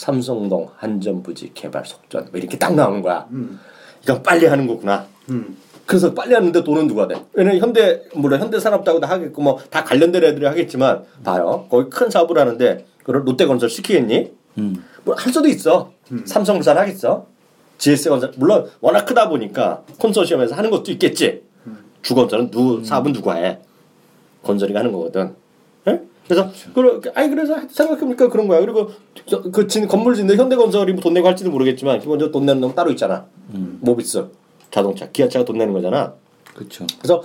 삼성동 한전부지 개발 속전 뭐 이렇게 딱 나오는 거야. 음. 이건 빨리 하는 거구나. 음. 그래서 빨리 하는데 돈은 누가 돼? 왜냐면 현대 물론 현대산업도 다 하겠고 뭐 다 관련된 애들이 하겠지만 봐요. 거기 큰 사업을 하는데 그걸 롯데건설 시키겠니? 음. 뭐 할 수도 있어. 음. 삼성물산 하겠어. 지에스건설 물론 워낙 크다 보니까 컨소시엄에서 하는 것도 있겠지. 주건설은 누 사업은 누가 해? 건설이가 하는 거거든. 예? 그래서 그 아니 그래서 생각해보니까 그런 거야. 그리고 그 진 건물 짓는 현대건설이 돈 내고 할지도 모르겠지만 기본적으로 돈 내는 놈 따로 있잖아. 음. 모비스 자동차 기아차가 돈 내는 거잖아. 그렇죠. 그래서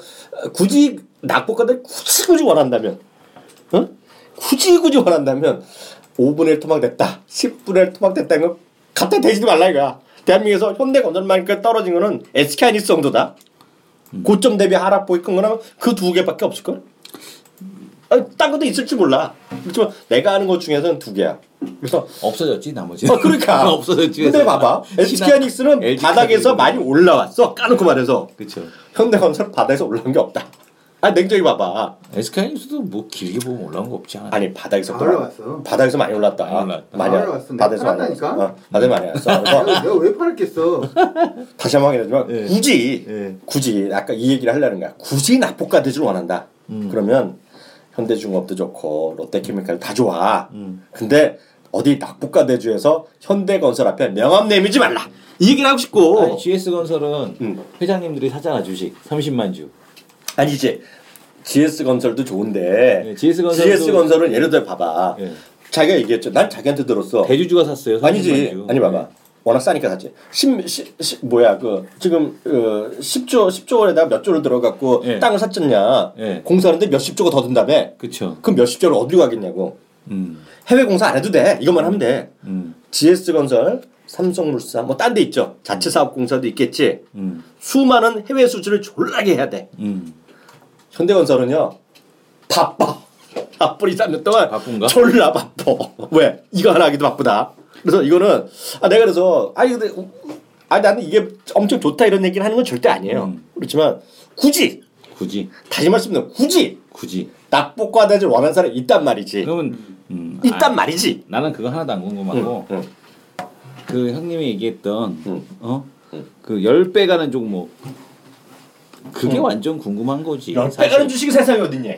굳이 낙폭가들 굳이 굳이 원한다면, 어? 굳이 굳이 원한다면 오분의 일 토막됐다, 십분의 일 토막됐다 이거 갖다 대지도 말라 이거야. 대한민국에서 현대건설만큼 떨어진 거는 에스케이 하이닉스 정도다. 음. 고점 대비 하락폭이 큰 거는 그 두 개밖에 없을 걸. 아니, 딴 것도 있을지 몰라. 그렇지만 내가 아는 것 중에서는 두 개야. 그래서 없어졌지 나머지. 어 그러니까. 없어졌지. 근데 봐봐, 에스케이 하이닉스는 엘지 바닥에서 카드도 많이 올라왔어. 까놓고 말해서. 그렇죠. 현대건설은 바닥에서 올라온 게 없다. 아 냉정히 봐봐. 에스카이닉스도 뭐 길게 보면 올라온 거 없지 않아? 아니 바닥에서 다 또 올라왔어. 바닥에서 많이 올랐다. 많이 올랐다. 많이 다 올라왔어. 바닥에서 많이 팔았다니까? 올랐어. 어, 바닥에 많이 올랐어. 그래서 내가, 내가 왜 팔았겠어? 다시 한번 하겠지만 예. 굳이 예. 굳이 아까 이 얘기를 하려는 거야. 굳이 낙폭가 대주를 원한다. 음. 그러면 현대중공업도 좋고 롯데케미칼 다 좋아. 음. 근데 어디 낙폭가 대주에서 현대건설 앞에 명함 내밀지 말라. 이 얘기를 하고 싶고. 아니, 지에스건설은 음. 회장님들이 사잖아 주식 삼십만 주. 아니지. 지에스건설도 좋은데 네, 지에스건설도- 지에스건설은 예를 들어 봐봐. 예. 자기가 얘기했죠. 난 자기한테 들었어. 대주주가 샀어요. 아니지. 삼십만 주. 아니 봐봐. 워낙 싸니까 샀지. 십, 십, 십 뭐야 그 지금 어, 십조 십조 원에다가 몇 조를 들어갖고 예. 땅을 샀잖냐. 예. 공사하는데 몇십 조가 더 든다며. 그렇죠. 그럼 몇십 조를 어디로 가겠냐고. 음. 해외 공사 안 해도 돼. 이것만 하면 돼. 음. 지에스건설, 삼성물산 뭐 딴 데 있죠. 자체 사업 공사도 있겠지. 음. 수많은 해외 수주를 졸라게 해야 돼. 음. 현대건설은요. 바빠. 앞으로 이, 삼 년 동안 바쁜가? 졸라 바빠. 왜? 이거 하나 하기도 바쁘다. 그래서 이거는 아 내가 그래서 아니 근데 아 나는 이게 엄청 좋다 이런 얘기를 하는 건 절대 아니에요. 음. 그렇지만 굳이 굳이 다시 말씀드리면 굳이 굳이. 낙폭과대를 원하는 사람이 있단 말이지. 그러면 음. 있단 아, 말이지. 나는 그거 하나도 안 궁금하고 응, 그 형님이 얘기했던 응. 어? 응. 그 열 배 가는 종목 그게 응. 완전 궁금한 거지. 열 사실. 빼가는 주식이 세상에 어딨냐.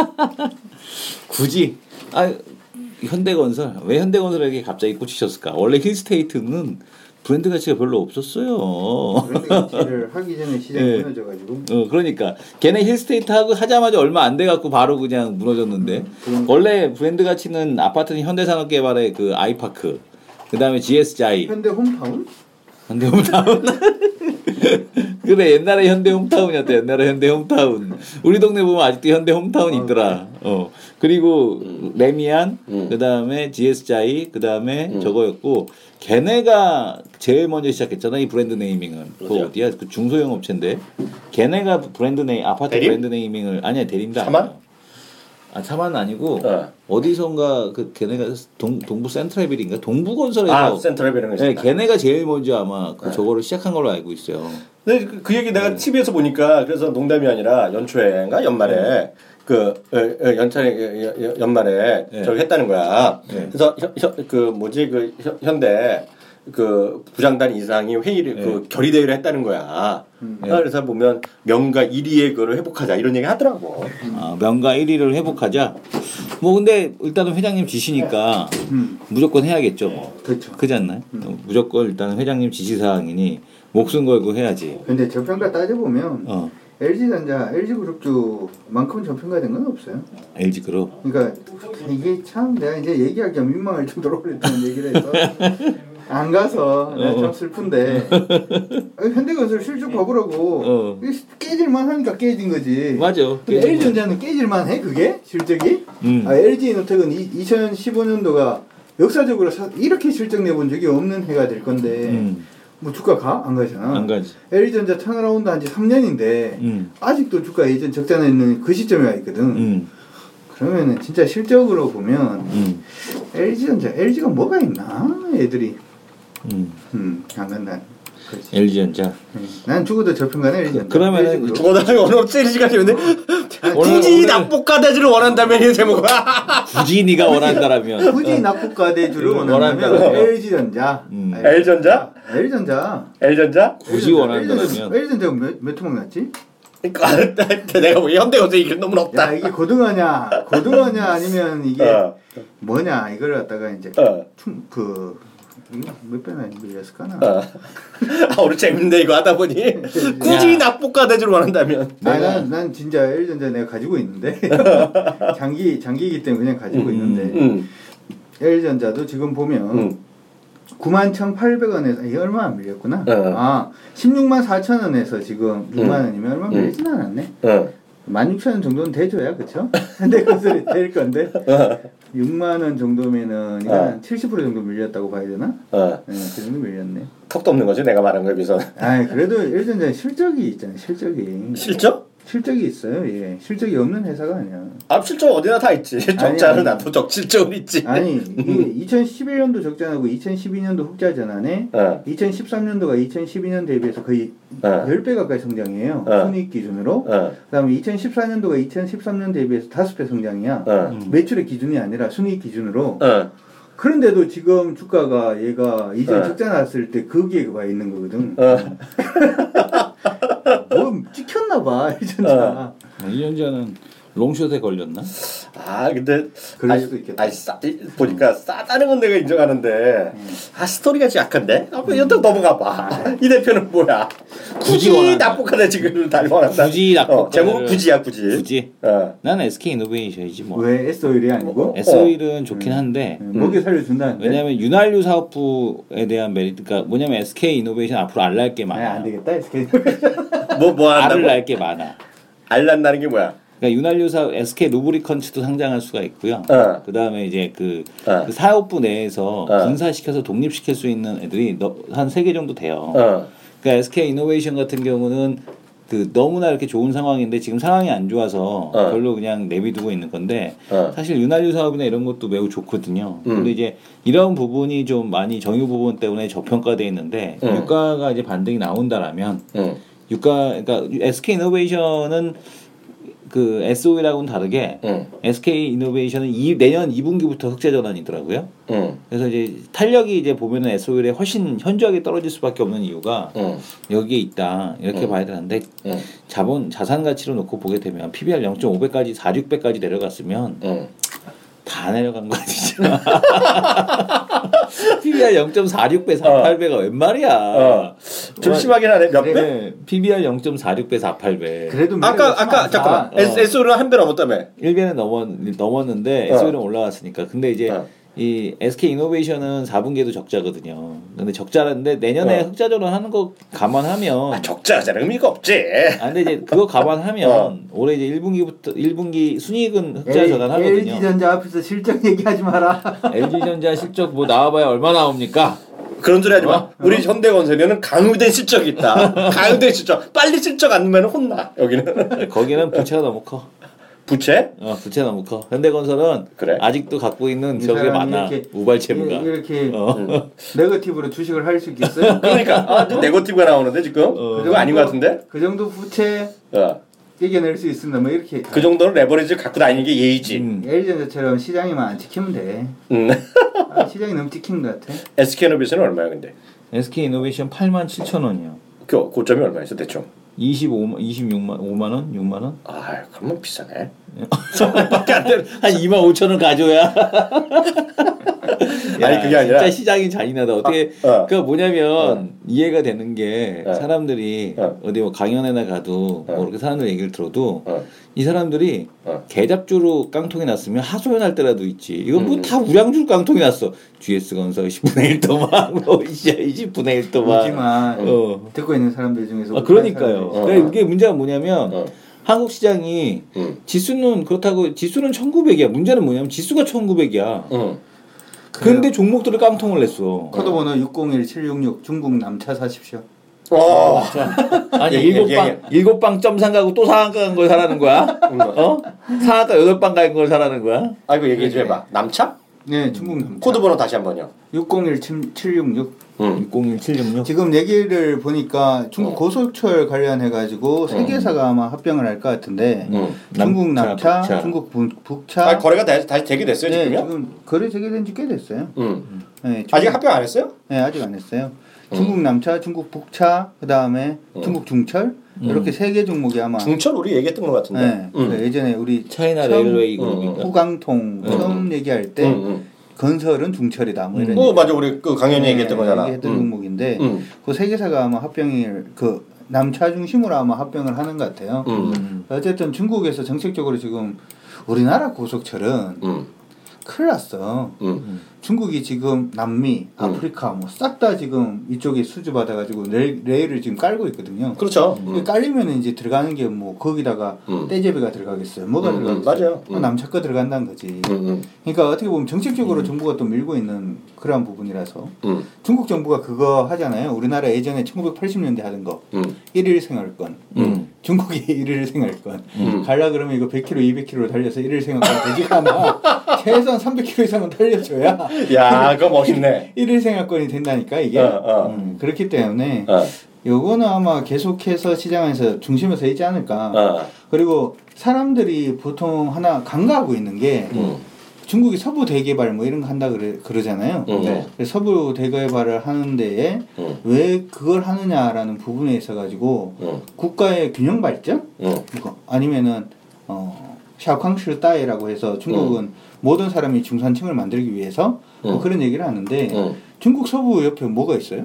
굳이 아 현대건설 왜 현대건설에게 갑자기 꽂히셨을까? 원래 힐스테이트는 브랜드 가치가 별로 없었어요. 브랜드 가치를 하기 전에 시장이 예. 무너져가지고. 어 그러니까 걔네 힐스테이트 하고 하자마자 얼마 안 돼갖고 바로 그냥 무너졌는데 그런- 원래 브랜드 가치는 아파트는 현대산업개발의 그 아이파크 그 다음에 지에스자이 현대 홈타운? 현대홈타운. 그래 옛날에 현대홈타운이었대. 옛날에 현대홈타운. 우리 동네 보면 아직도 현대홈타운이 있더라. 어 그리고 음. 레미안, 음. 그 다음에 지에스자이, 그 다음에 음. 저거였고 걔네가 제일 먼저 시작했잖아 이 브랜드 네이밍은. 그 어디야? 그 중소형 업체인데 걔네가 브랜드 네이 아파트 대림? 브랜드 네이밍을 아니야 대림도 아니야. 아 차만 아니고 어. 어디선가 그 걔네가 동 동부 센트럴빌인가 동부건설에서 아 센트럴빌은 네, 걔네가 제일 먼저 아마 그 네. 저거를 시작한 걸로 알고 있어요. 근데 그, 그 얘기 내가 네. 티비에서 보니까 그래서 농담이 아니라 연초에인가 연말에 네. 그 어, 연차에 연말에 네. 저기 했다는 거야. 네. 그래서 현, 현, 그 뭐지 그 현대 그 부장단 이상이 회의를 네. 그 결의대회를 했다는 거야. 음. 네. 그래서 보면 명가 일 위의 그를 회복하자 이런 얘기 하더라고. 아, 명가 일 위를 회복하자. 뭐 근데 일단은 회장님 지시니까 음. 무조건 해야겠죠. 뭐. 그렇죠. 그렇지 않나요? 음. 무조건 일단은 회장님 지시 사항이니 목숨 걸고 해야지. 근데 저평가 따져 보면 어. 엘지전자, 엘지그룹주만큼 저평가된 건 없어요. 엘지그룹. 그러니까 이게 참 내가 이제 얘기하기가 민망할 정도로 그랬던 얘기를 해서. 안 가서 어. 참 슬픈데 현대건설 실적 봐보라고 어. 깨질만 하니까 깨진 거지. 맞아. 엘지전자는 깨질만 해 그게 실적이. 음. 아, 엘지이노텍은 이천십오 년도가 역사적으로 사, 이렇게 실적 내본 적이 없는 해가 될 건데 음. 뭐 주가 가? 안 가잖아. 안 가지. 엘지전자 턴어라운드 한 지 삼 년인데 음. 아직도 주가 예전 적자나 있는 그 시점에 와 있거든. 음. 그러면은 진짜 실적으로 보면 음. 엘지전자 엘지가 뭐가 있나 애들이. 음, 음, 안 간다. 엘지전자. 음. 난 죽어도 저평가네 엘지전자. 그러면은 죽어도 오늘 엘지가 되는데 굳이 납북가대주를 원한다면 이 제목은 굳이 네가 원한다라면 굳이 납북가대주를 원한다면 엘지전자. 음. 엘전자? 엘전자. 엘전자? 굳이 원한다면 엘전자가 몇, 몇 토막 났지? 내가 뭐 현대건설 이길 놈은 없다. 야 이게 고등어냐, 고등어냐 아니면 이게 어. 뭐냐 이걸 갖다가 이제 어. 춤, 그 몇 배나 밀렸을까나. 어. 아 오늘 재밌네 이거 하다 보니 굳이 납북가대주를 원한다면. 아, 난, 난 진짜 엘전자 내가 가지고 있는데 장기 장기이기 때문에 그냥 가지고 음, 있는데 음. 엘전자도 지금 보면 음. 구만 천팔백 원에서 이게 얼마 안 밀렸구나. 어. 아 십육만 사천 원에서 지금 육만 원이면 얼마 밀리진 않았네. 어. 만 육천 원 정도는 돼줘야 그쵸? 현대건설이 될 건데 어. 육만 원 정도면은 이거 한 어. 칠십 퍼센트 정도 밀렸다고 봐야 되나? 어. 네, 그 정도 밀렸네. 턱도 없는 거지 내가 말한 거에 비해서. 아 그래도 엘전자 실적이 있잖아요. 실적이. 실적? 실적이 있어요. 예, 실적이 없는 회사가 아니야. 아 실적 어디나 다 있지. 적자는 나도 적 실적은 있지. 아니 이게 이천십일 년도 적자나고 이천십이 년도 흑자 전환에 어. 이천십삼 년도가 이천십이 년 대비해서 거의 어. 십 배 가까이 성장이에요. 어. 순이익 기준으로. 어. 그다음에 이천십사 년도가 이천십삼 년 대비해서 다섯 배 성장이야. 어. 매출의 기준이 아니라 순이익 기준으로. 어. 그런데도 지금 주가가 얘가 이제 어. 적자 났을 때 거기에 와 있는 거거든. 어. 뭐 찍혔나봐 이전자. 어. 이전자는 롱숏에 걸렸나? 아 근데 그럴 수도 있겠다. 아니 싸 보니까 음. 싸다는 건 내가 인정하는데 음. 아 스토리가 좀 약한데? 아, 음. 여튼 넘어가 봐. 아. 이 대표는 뭐야? 굳이, 굳이 납북하다 지금 달 원한다. 굳이 납북. 어, 제목 굳이야 굳이. 굳이. 어. 나는 에스케이이노베이션이지 뭐. 왜 에스오일이 아니고? 에스오일은 어. 좋긴 한데. 음. 목에 살려준다는데. 왜냐하면 윤활유 사업부에 대한 메리트, 그러니까 뭐냐면 에스케이이노베이션 앞으로 알 날 게 많아. 안 되겠다 에스케이이노베이션. 뭐뭐 한다고? 알을 날 게 많아. 알 난다는 게 뭐야? 그러니까 윤활유 사업 에스케이 루브리컨츠도 상장할 수가 있고요. 어. 그 다음에 이제 그, 어. 그 사업부 내에서 어. 분사시켜서 독립시킬 수 있는 애들이 한 세 개 정도 돼요. 어. 그러니까 에스케이 이노베이션 같은 경우는 그 너무나 이렇게 좋은 상황인데 지금 상황이 안 좋아서 어. 별로 그냥 내비두고 있는 건데 어. 사실 윤활유 사업이나 이런 것도 매우 좋거든요. 음. 근데 이제 이런 부분이 좀 많이 정유 부분 때문에 저평가돼 있는데 음. 유가가 이제 반등이 나온다라면 음. 유가 그러니까 에스케이 이노베이션은 그 에스오이라고는 다르게 응. 에스케이 이노베이션은 이, 내년 이 분기부터 흑자 전환이더라고요. 응. 그래서 이제 탄력이 이제 보면은 에스오일에 훨씬 현저하게 떨어질 수밖에 없는 이유가 응. 여기에 있다 이렇게 응. 봐야 되는데 응. 자본 자산 가치로 놓고 보게 되면 피비알 영 점 오 배까지 사, 육 배까지 내려갔으면 응. 다 내려간 거 아니죠. 피비알 영 점 사육 배, 사십팔 배가 어. 웬 말이야. 어. 좀 심하긴 하네. 몇 배? 네. 피비알 영 점 사육 배, 사십팔 배. 그래도 아까 아까 잠깐만. 어. 에스오일은 한 배 넘었다며. 일 배는 넘었 넘었는데 에스오일은 어. 올라갔으니까. 근데 이제 어. 이 에스케이 이노베이션은 사 분기에도 적자거든요. 근데 적자라는데 내년에 어. 흑자 전환하는 거 감안하면 아, 적자잖아. 의미가 없지. 아 근데 이제 그거 감안하면 어. 올해 이제 일 분기부터 일 분기 순이익은 흑자 전환하거든요. 엘지전자 앞에서 실적 얘기하지 마라. 엘지전자 실적 뭐 나와봐야 얼마 나옵니까? 그런 소리 하지 마. 어? 우리 현대건설에는 강요된 실적이 있다. 강요된 실적. 빨리 실적 안 내면 혼나. 여기는. 거기는 부채가 너무 커. 부채? 어, 부채 너무 커. 현대건설은 그래. 아직도 갖고 있는 저게 사람이 많아. 이렇게- 우발 채무가. 이렇게 어. 음. 네거티브로 주식을 할 수 있겠어요? 그러니까 아, 네거티브가 나오는데 지금 어. 그거 아닌 것 같은데. 그 정도 부채 어. 이겨낼 수 있습니다. 뭐 이렇게 그 정도는 레버리지를 갖고 다니는 게 예의지. 음. 엘지전자처럼 시장이만 안 찍히면 돼. 음. 아, 시장이 너무 찍힌 것 같아. 에스케이노비스는 얼마야 근데? 에스케이 이노베이션 팔만 칠천 원이요. 그 고점이 얼마였어 대충? 이십오만 이십육만 오만 원? 육만 원? 아, 그러면 비싸네. 한 이만 오천 원 가져야. 아니, 그게 아니라- 진짜 시장이 잔인하다. 어떻게 아, 어. 그 뭐냐면 이해가 되는 게 어. 사람들이 어. 어디 뭐 강연회나 가도 어. 뭐 이렇게 사람들 얘기를 들어도 어. 이 사람들이 어. 계잡주로 깡통이 났으면 하소연할 때라도 있지. 이거 뭐 음. 다 우량주로 깡통이 났어. 지에스건설 십분의 일 도막, 뭐 이십분의 일 도막. 그렇지만 어. 듣고 있는 사람들 중에서 아, 그러니까요. 어. 그러니까 이게 문제가 뭐냐면 어. 한국 시장이 음. 지수는 그렇다고 지수는 천구백이야. 문제는 뭐냐면 지수가 천구백이야. 응. 근데 종목들을 깡통을 냈어. 코드 번호 육공일 칠육육 중국 남차 사십시오. 와. 아니 예, 일곱 예, 방 예. 일곱 방 점상 가고 또 상한가 간 걸 사라는 거야? 어? 상한가 여덟 방 간 걸 사라는 거야? 아이고 얘기해 줘 봐. 남차? 네, 중국 남차. 코드 번호 다시 한번요. 육공일 칠육육. 응. 육공일 칠육육. 지금 얘기를 보니까 중국 어. 고속철 관련해 가지고 세 개사가 아마 합병을 할 것 같은데 응. 중국 남차, 남차, 북차. 중국 북, 북차. 아, 거래가 다시, 다시 되게 됐어요, 네, 지금요? 지금 거래 재개된 지 꽤 됐어요. 응. 네, 중국- 아직 합병 안 했어요? 네, 아직 안 했어요. 중국 남차, 중국 북차, 그다음에 음. 중국 중철 이렇게 세 개 종목이 아마 중철 우리 얘기했던 것 같은데. 네, 응. 그 예전에 우리 차이나 처음 레일웨이 음, 그룹인가? 후광통 음. 처음 얘기할 때 응, 응. 건설은 중철이다 뭐 이런 어, 얘기. 맞아. 우리 그 강연이 네, 얘기했던 거잖아. 얘기했던 응. 종목인데 응. 그 세 개사가 아마 합병을 그 남차 중심으로 아마 합병을 하는 것 같아요. 응. 음. 어쨌든 중국에서 정책적으로 지금 우리나라 고속철은 응. 큰일 났어. 응. 중국이 지금 남미, 아프리카 뭐 싹 다 지금 이쪽에 수주 받아가지고 레일, 레일을 지금 깔고 있거든요. 그렇죠. 이게 깔리면 이제 들어가는 게 뭐 거기다가 음. 떼제비가 들어가겠어요. 뭐가 음, 들어가겠어요? 맞아요. 음. 남차 거 들어간다는 거지. 응. 응. 그러니까 어떻게 보면 정책적으로 정부가 또 밀고 있는 그러한 부분이라서 응. 중국 정부가 그거 하잖아요. 우리나라 예전에 천구백팔십 년대 하던 거 응. 일일 생활권. 음. 중국이 일일 생활권. 음. 갈라 그러면 이거 백 킬로미터, 이백 킬로미터로 달려서 일일 생활권 되지가 않아. 최소한 삼백 킬로미터 이상은 달려줘야 야, 그거 멋있네. 일일 생활권이 된다니까 이게. 어, 어. 음, 그렇기 때문에 어. 요거는 아마 계속해서 시장에서 중심에 서 있지 않을까. 어. 그리고 사람들이 보통 하나 간과하고 있는 게 응. 중국이 서부 대개발 뭐 이런 거 한다 그래, 그러잖아요. 응. 네. 그래서 서부 대개발을 하는 데에 응. 왜 그걸 하느냐라는 부분에 있어 가지고 응. 국가의 균형 발전 응. 이거 아니면은 어 샤오캉시 따이라고 해서 중국은 모든 사람이 중산층을 만들기 위해서 뭐 응. 그런 얘기를 하는데 응. 중국 서부 옆에 뭐가 있어요?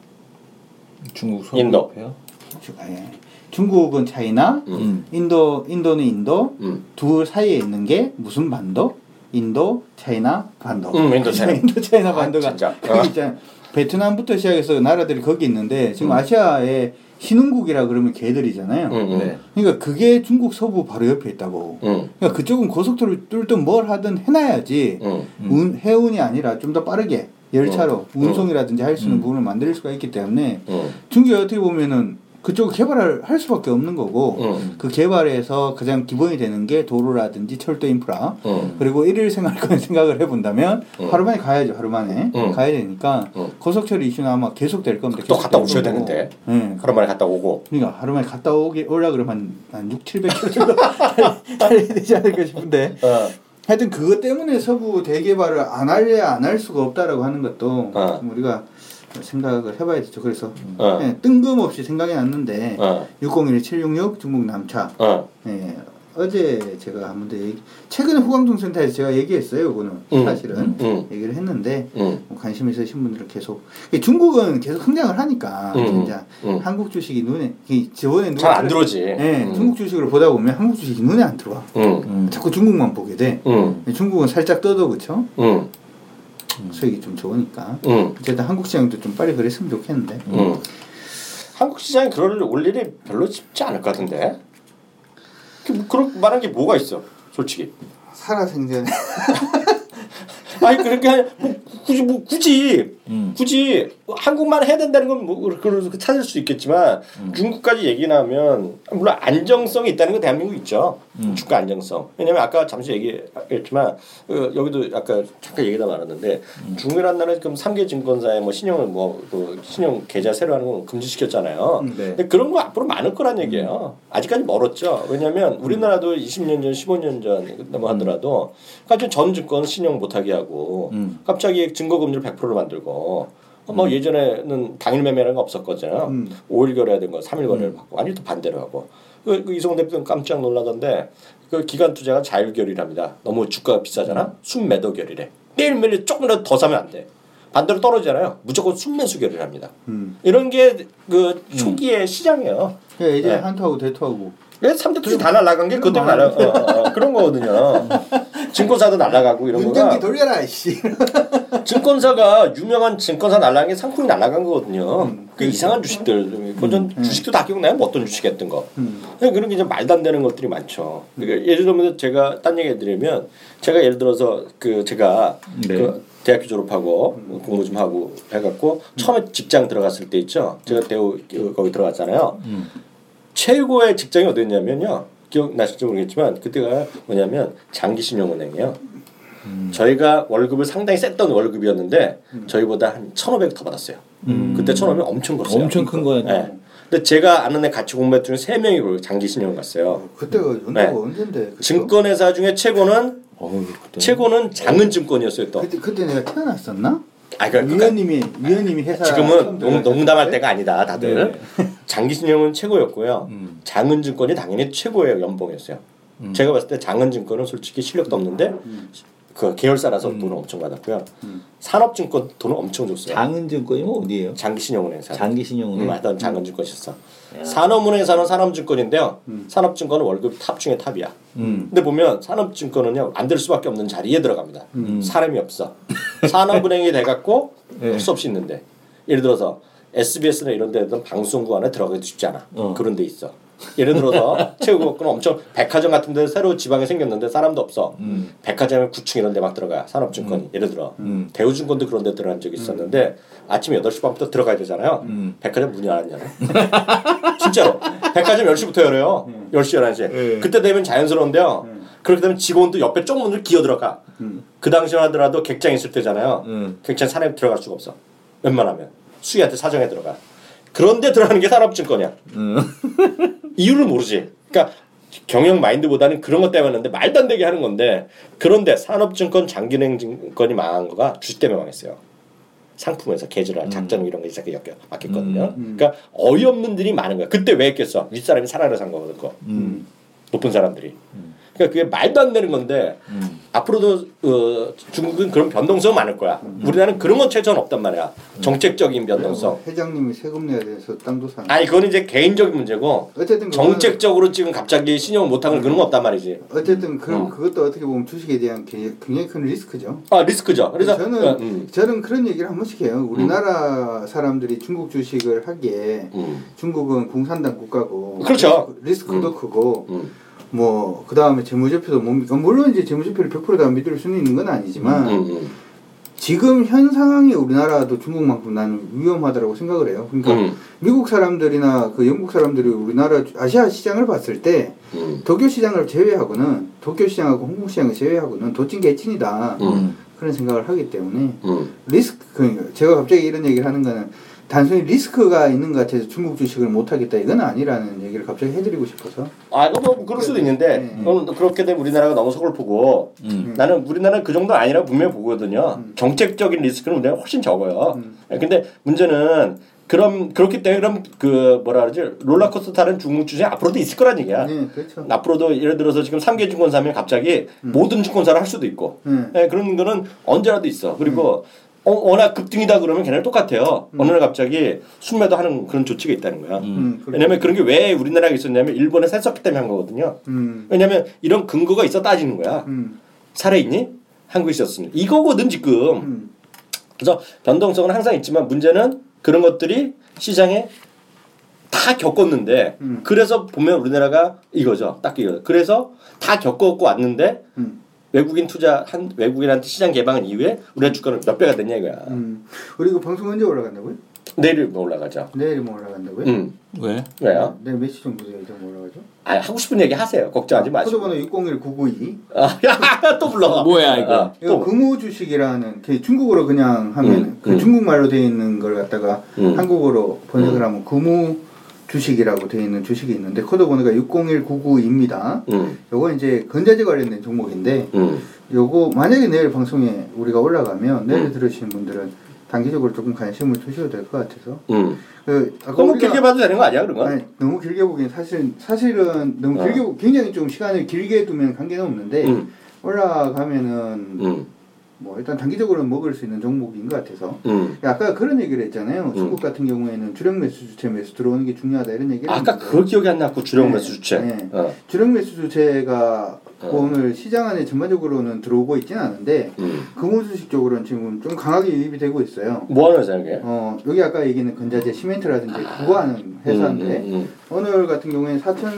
중국 서부 인도. 옆에요? 주- 아니, 아니. 중국은 차이나, 음. 인도 인도는 인도, 응. 둘 사이에 있는 게 무슨 반도? 인도, 차이나, 반도. 응, 인도, 차이나. 인도, 차이나 아, 반도가 진짜. 거기 있잖아요. 베트남부터 시작해서 나라들이 거기 있는데 지금 음. 아시아의 신흥국이라 그러면 걔들이잖아요. 응. 응. 네. 그러니까 그게 중국 서부 바로 옆에 있다고. 응. 그러니까 그쪽은 고속도로를 뚫든 뭘 하든 해놔야지 응. 운, 해운이 아니라 좀 더 빠르게 열차로 음. 운송이라든지 할 수 있는 음. 부분을 만들 수가 있기 때문에 응. 중국이 어떻게 보면은 그쪽 개발을 할 수밖에 없는 거고 응. 그 개발에서 가장 기본이 되는 게 도로라든지 철도 인프라 응. 그리고 일일 생활권 생각을 해본다면 음. 하루 만에 가야죠. 하루 만에 음. 가야 되니까 음. 고속철 이슈는 아마 계속될 겁니다. 또 계속될 갔다 오셔야 거고. 되는데. 네. 하루 만에 갔다 오고. 그러니까 하루 만에 갔다 오게 오려 그러면 한, 한 육, 칠백 킬로미터 정도 달려야 되지 않을까 싶은데 어. 하여튼 그것 때문에 서부 대개발을 안 할래야 안 할 수가 없다라고 하는 것도 어. 좀 우리가 생각을 해봐야 되죠. 그래서 어. 네, 뜬금없이 생각이 났는데 어. 육공일 칠육육 중국 남차 어. 네, 어제 제가 한 번 더 얘기 최근에 후광통센터에서 제가 얘기했어요. 이거는 음. 사실은 음. 얘기를 했는데 응. 뭐 관심 있으신 분들은 계속 중국은 계속 흥장을 하니까 음. 진짜 음. 한국 주식이 눈에 이 저번에 잘 안 들어오지. 네, 음. 중국 주식을 보다 보면 한국 주식이 눈에 안 들어와. 응. 음. 자꾸 중국만 보게 돼. 응. 중국은 살짝 떠도 그쵸? 응. 음. 수익이 좀 좋으니까. 음. 어쨌든 한국 시장도 좀 빨리 그랬으면 좋겠는데. 음. 한국 시장이 그럴 올 일이 별로 쉽지 않을 것 같은데. 그 그런 말한 게 뭐가 있어, 솔직히. 살아생전. 아니 그러니까 뭐 굳이 뭐 굳이 음. 굳이 한국만 해야 된다는 건 뭐 그렇게 찾을 수 있겠지만 음. 중국까지 얘기 나오면 물론 안정성이 있다는 건 대한민국 있죠. 음. 주가 안정성. 왜냐면 아까 잠시 얘기했지만 그 여기도 아까 잠깐 얘기가 많았는데 음. 중국이라는 나라는 지금 삼 개 증권사에 뭐 신용을 뭐 그 신용 계좌 새로 하는 거 금지시켰잖아요. 음, 네. 근데 그런 거 앞으로 많을 거란 얘기예요. 음. 아직까지 멀었죠. 왜냐면 우리나라도 이십 년 전, 십오 년 전 뭐 하더라도 갑자기 전 증권 신용 못하게 하고 음. 갑자기 증거금리를 백 퍼센트로 만들고 음. 뭐 예전에는 당일 매매라는 거 없었거든요. 음. 오 일 거래해야 되는 거 삼 일 거래를 음. 받고 아니 또 반대로 하고 그, 그 이성훈 대표는 깜짝 놀라던데 그 기관 투자가 자율 결의랍니다. 너무 주가가 비싸잖아. 음. 순매도 결의래. 매일매일 조금이라도 더 사면 안 돼. 반대로 떨어지잖아요. 무조건 순매수 결의를 합니다. 음. 이런 게 그 초기의 음. 시장이에요. 네, 이제 네. 한투하고 대투하고 네, 삼 대 투자 다 날아간 게 그것 때문에 날아, 어, 어, 그런 거거든요. 증권사도 날아가고 이런 거가. 운전기 돌려라 씨. 증권사가 유명한 증권사 날아간 게 상품이 날아간 거거든요. 음, 그 이상한 주식들. 그전 음, 주식도 다 기억나요? 뭐 어떤 주식 했던 거. 음. 그런 게 이제 말도 안 되는 것들이 많죠. 그러니까 예를 들면 제가 딴 얘기 해드리면 제가 예를 들어서 그 제가 네. 그 대학교 졸업하고 음. 공부 좀 하고 해갖고 음. 처음에 직장 들어갔을 때 있죠. 제가 대우 거기 들어갔잖아요. 음. 최고의 직장이 어디였냐면요. 기억나실지 모르겠지만 그때가 뭐냐면 장기신용은행이에요. 음. 저희가 월급을 상당히 셌던 월급이었는데 음. 저희보다 한 천오백 더 받았어요. 음. 그때 천오백 엄청 컸어요. 엄청 큰 거예요. 네. 근데 제가 아는 애 같이 공부했던 중에 세 명이 장기신용 갔어요. 어, 그때가 연도가 네. 언젠데? 그쵸? 증권회사 중에 최고는 어, 최고는 장은증권이었어요. 또. 그때 그때 내가 태어났었나? 아, 그러니까 위원님이 위원님이 회사 지금은 농, 농담할 때가 아니다. 다들 네. 장기신용은 최고였고요. 음. 장은증권이 당연히 최고의 연봉이었어요. 음. 제가 봤을 때 장은증권은 솔직히 실력도 없는데 음. 그 계열사라서 음. 돈을 엄청 받았고요. 음. 산업증권 돈을 엄청 줬어요. 장은증권이 뭐 어디예요? 장기신용은행사. 장기신용은행. 음, 하던 장은증권 있었어. 산업은행사는 산업증권인데요. 음. 산업증권은 월급 탑 중에 탑이야. 음. 근데 보면 산업증권은요 안 될 수밖에 없는 자리에 들어갑니다. 음. 사람이 없어. 산업은행이 돼갖고 할 수 없이 있는데 예를 들어서 에스비에스나 이런 데는 방송국 안에 들어가기도 쉽지 않아. 어. 그런 데 있어. 예를 들어서 최고급은 엄청 백화점 같은 데 새로 지방에 생겼는데 사람도 없어. 음. 백화점에 구 층 이런 데 막 들어가. 산업증권이. 음. 예를 들어. 음. 대우증권도 그런 데 들어간 적이 있었는데 음. 아침 여덟 시 반부터 들어가야 되잖아요. 음. 백화점 문이 안 열어요. 진짜로. 백화점 열 시부터 열어요. 음. 열 시, 열한 시. 음. 그때 되면 자연스러운데요. 음. 그렇게 되면 직원도 옆에 쪽 문을 기어 들어가. 음. 그 당시만 하더라도 객장 있을 때잖아요. 음. 객장 사람이 들어갈 수가 없어. 웬만하면. 수희한테 사정해 들어가. 그런데 들어가는 게 산업증권이야. 음. 이유를 모르지. 그러니까 경영 마인드보다는 그런 것 때문에 하는데 말도 안 되게 하는 건데 그런데 산업증권 장기은행증권이 망한 거가 주식 때문에 망했어요. 상품에서 계절화 작전 이런 게 시작해 막혔거든요. 음, 음. 그러니까 어이없는 일이 많은 거야. 그때 왜 했겠어? 윗사람이 사라를 산 거거든. 그거. 음. 높은 사람들이. 음. 그러니까 그게 말도 안 되는 건데 음. 앞으로도 어, 중국은 그런 변동성 많을 거야. 음. 우리나라는 그런 건 최소한 없단 말이야. 정책적인 변동성. 회장님이 세금 내야 돼서 땅도 사는. 아니 그건 이제 개인적인 문제고. 어쨌든 정책적으로 지금 갑자기 신용을 못하는 그런 거 없단 말이지. 어쨌든 그 음. 그것도 어떻게 보면 주식에 대한 굉장히 큰 리스크죠. 아 리스크죠. 그래서 저는 어, 음. 저는 그런 얘기를 한 번씩 해요. 우리나라 사람들이 중국 주식을 하기에 음. 중국은 공산당 국가고. 그렇죠. 리스크도 음. 크고. 음. 뭐 그 다음에 재무제표도 뭡니까? 물론 이제 재무제표를 백 퍼센트 다 믿을 수는 있는 건 아니지만 음, 음. 지금 현 상황에 우리나라도 중국만큼 나는 위험하다고 생각을 해요. 그러니까 음. 미국 사람들이나 그 영국 사람들이 우리나라 아시아 시장을 봤을 때 음. 도쿄 시장을 제외하고는 도쿄 시장하고 홍콩 시장을 제외하고는 도찐 개찐이다 음. 그런 생각을 하기 때문에 음. 리스크 그러니까 제가 갑자기 이런 얘기를 하는 거는. 단순히 리스크가 있는 것 같아서 중국 주식을 못하겠다 이건 아니라는 얘기를 갑자기 해드리고 싶어서. 아, 뭐 그럴 수도 있는데 네. 그럼 그렇게 되면 우리나라가 너무 서글프고 음. 나는 우리나라는 그 정도 아니라 분명히 보거든요. 음. 정책적인 리스크는 우리나라 훨씬 적어요. 음. 근데 문제는 그럼 그렇기 때문에 그럼 그 뭐라 그러지 롤러코스터 타는 중국 주식 앞으로도 있을 거란 얘기야. 네, 그렇죠. 앞으로도 예를 들어서 지금 삼 개 증권사면 갑자기 음. 모든 증권사를 할 수도 있고 음. 네, 그런 거는 언제라도 있어. 그리고 음. 어, 워낙 급등이다 그러면 걔네는 똑같아요. 음. 어느 날 갑자기 순매도 하는 그런 조치가 있다는 거야. 음. 왜냐면 그런 게 왜 우리나라에 있었냐면 일본에 셌었기 때문에 한 거거든요. 음. 왜냐면 이런 근거가 있어 따지는 거야. 음. 살아있니? 한국에 있었으면. 이거거든 지금. 음. 그래서 변동성은 항상 있지만 문제는 그런 것들이 시장에 다 겪었는데 음. 그래서 보면 우리나라가 이거죠. 딱 이거. 그래서 다 겪었고 왔는데 음. 외국인 투자 한 외국인한테 시장 개방한 이후에 우리나라 주가는 몇 배가 됐냐 이거야. 음. 우리 이거 방송 언제 올라간다고요? 내일 올라가죠. 내일 뭐 올라간다고요? 음. 왜? 왜요? 내일 몇 시 정도 예정 올라가죠? 아 하고 싶은 얘기 하세요. 걱정하지 아, 마시고. 코드번호 육공일 구구이. 아, 또 불러. 뭐야 이거? 아, 이거 금우 주식이라는 중국어로 그냥 하면 음, 그 음. 중국말로 되어 있는 걸 갖다가 음. 한국어로 번역을 음. 하면 금우 주식이라고 되어 있는 주식이 있는데 코드 번호가 육공일 구구이입니다. 음. 요거 이제 건자재 관련된 종목인데 음. 요거 만약에 내일 방송에 우리가 올라가면 내일 음. 들으시는 분들은 단기적으로 조금 관심을 두셔도 될 것 같아서. 음. 그 아까 너무 길게 봐도 되는 거 아니야 그런 거? 아니, 너무 길게 보기엔 사실 사실은 너무 어. 길게 보, 굉장히 좀 시간을 길게 두면 관계는 없는데 음. 올라가면은. 음. 뭐 일단 단기적으로는 먹을 수 있는 종목인 것 같아서 음. 아까 그런 얘기를 했잖아요. 음. 중국 같은 경우에는 주력 매수 주체 매수 들어오는 게 중요하다 이런 얘기를 아까 그 기억이 안 났고 주력 네. 매수 주체 네. 어. 주력 매수 주체가 어. 오늘 시장 안에 전반적으로는 들어오고 있지는 않은데 음. 금호주식 쪽으로는 지금 좀 강하게 유입이 되고 있어요. 뭐 하는 회사야 이게? 어, 여기 아까 얘기는 건자재 시멘트라든지 그거 하는 회사인데 음, 음, 음. 오늘 같은 경우에는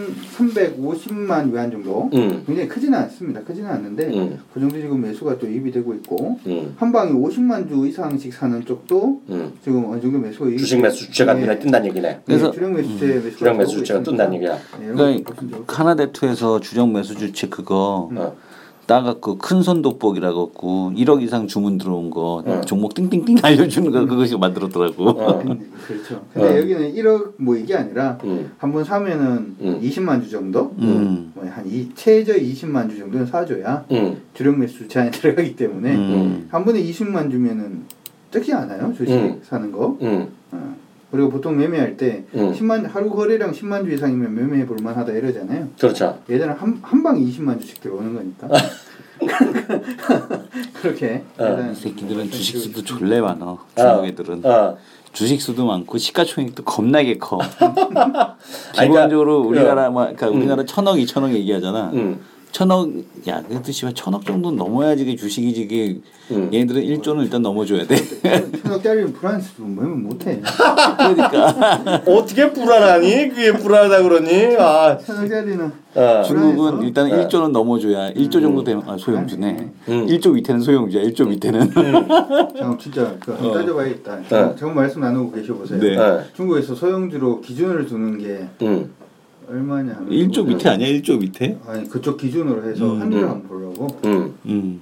사천삼백오십만 위안 정도 음. 굉장히 크지는 않습니다. 크지는 않는데 음. 그 정도 지금 매수가 또 유입이 되고 있고 음. 한 방에 오십만 주 이상씩 사는 쪽도 음. 지금 어느 정도 매수가 유입이 주식 매수 주체가 눈에 네. 뜬다는 얘기네. 그래서 네, 주력 매수체 음. 매수가 주력 매수 주체가 뜬다는 얘기야. 네, 그러니까 하나대투에서 주력 매수 주체 그거 음. 따갖고 큰 손 돋보기라고 갖고 일억 이상 주문 들어온 거 어. 종목 띵띵띵 알려주는 거 그것이 만들었더라고. 어. 그렇죠. 근데 어. 여기는 일억 뭐 이게 아니라 음. 한 번 사면은 음. 이십만 주 정도, 음. 뭐 한 이, 최저 이십만 주 정도는 사줘야 음. 주력 매수 주체 안에 들어가기 때문에 음. 한 번에 이십만 주면은 적지 않아요 주식 음. 사는 거. 음. 어. 그리고 보통 매매할 때 음. 십만 하루 거래량 십만 주 이상이면 매매해 볼 만하다 이러잖아요. 그렇죠. 얘들은 한, 한 방에 이십만 주씩 들어오는 거니까. 그렇게. 어. 이 새끼들은 주식 수도 졸래 많아. 중국 애들은. 어. 주식 수도 많고 시가총액도 겁나게 커. 기본적으로 그러니까, 우리나라 뭐 그러니까 음. 우리나라 천억 이천억 얘기하잖아. 음. 천억 야 그래도 씨발 천억 정도는 넘어야지 그 주식이지 이게 음. 얘네들은 일조는 일단 넘어줘야 돼. 천억짜리는 불안해서 매면 못해. 그러니까 어떻게 불안하니? 그게 불안하다 그러니? 아 천억짜리는 어. 중국은 일단 어. 일조는 넘어줘야 일조 정도 되면 아, 소형주네. 음. 일조 밑에는 소형주야. 일조 밑에는. 음. 참 진짜 그 어. 따져봐야겠다. 어. 지금 말씀 나누고 계셔보세요. 네. 어. 중국에서 소형주로 기준을 두는 게 음. 얼마냐? 일조 밑에 아니야? 일조 밑에? 아니 그쪽 기준으로 해서 음. 한줄 한번 보려고. 음. 음.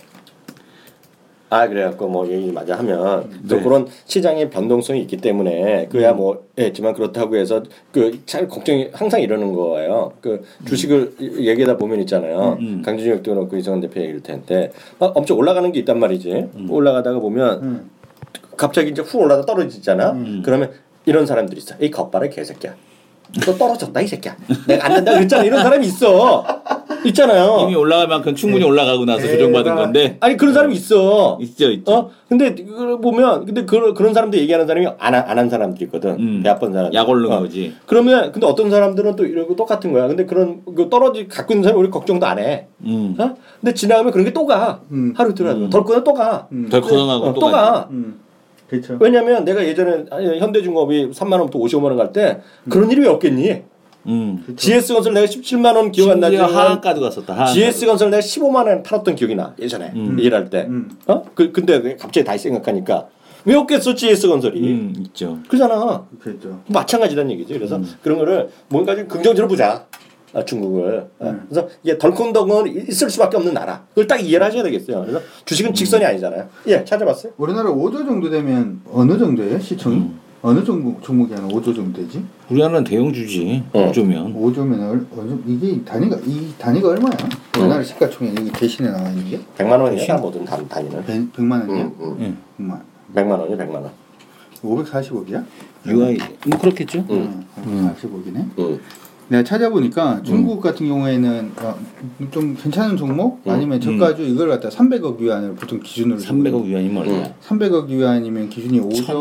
아 그래갖고 뭐 얘기 마저 하면 네. 또 그런 시장의 변동성이 있기 때문에 그야 음. 뭐 했지만 그렇다고 해서 그 잘 걱정이 항상 이러는 거예요. 그 주식을 음. 얘기하다 보면 있잖아요. 음. 강준혁도 그렇고 이성원 대표 얘기를 텐데 막 엄청 올라가는 게 있단 말이지. 음. 올라가다가 보면 음. 갑자기 이제 훅 올라다 떨어지잖아. 음. 그러면 이런 사람들이 있어. 이 겉바래 개새끼야. 너 떨어졌다 이 새끼야. 내가 안 된다 그랬잖아. 이런 사람이 있어. 있잖아요. 이미 올라갈 만큼 충분히 네. 올라가고 나서 네. 조정받은 건데. 아니 그런 사람이 있어. 있죠, 있죠. 어? 근데 그걸 보면 근데 그 그런 사람들 얘기하는 사람이 안 안 한 사람들이 있거든. 음. 배 아픈 사람. 약 오른 어. 거지. 그러면 근데 어떤 사람들은 또 이러고 똑같은 거야. 근데 그런 그 떨어지 갖고 있는 사람이 우리 걱정도 안 해. 음. 어? 근데 지나가면 그런 게 또 가. 음. 하루 이틀 음. 덜 거는 또 가. 음. 덜 커져가고 어, 또, 또 가. 음. 그렇죠. 왜냐면 내가 예전에 현대중공업이 삼만 원부터 오십오만 원 갈 때 음. 그런 일이 왜 없겠니? 음. 지에스건설 내가 십칠만 원 기억 안 나지? 하한가도 갔었다. 하한가도. 지에스건설 내가 십오만 원 팔았던 기억이 나 예전에 음. 일할 때. 음. 어? 그 근데 갑자기 다시 생각하니까 왜 없겠어 지에스건설이? 음, 있죠. 그잖아. 그렇죠. 마찬가지란 얘기죠. 그래서 음. 그런 거를 뭔가 좀 긍정적으로 보자. 아, 중국을. 음. 그래서 이게 덜컹덜컹은 있을 수밖에 없는 나라. 그걸 딱 이해를 하셔야 되겠어요. 그래서 주식은 직선이 아니잖아요. 예, 찾아봤어요. 우리나라 오조 정도 되면 어느 정도예요 시총이? 음. 어느 종목 종목이 한 오조 정도 되지? 우리나라는 대형주지. 어. 오조면. 오조면 어느 이게 단위가 이 단위가 얼마야? 우리나라 시가총액 여기 대신에 나와 있는 게? 백만 원이야 모든 단 단위는. 백만 원이요? 응, 응. 응. 백만. 백만 원이 백만 원. 오백사십억이야? 유아이 뭐 그렇겠죠? 응. 오백사십억이네. 응. 내가 찾아보니까 중국 음. 같은 경우에는 어, 좀 괜찮은 종목 음. 아니면 저가주 음. 이걸 갖다 삼백억 위안을 보통 기준으로 삼백억 위안이면 얼마야? 삼백억 위안이면 기준이 오조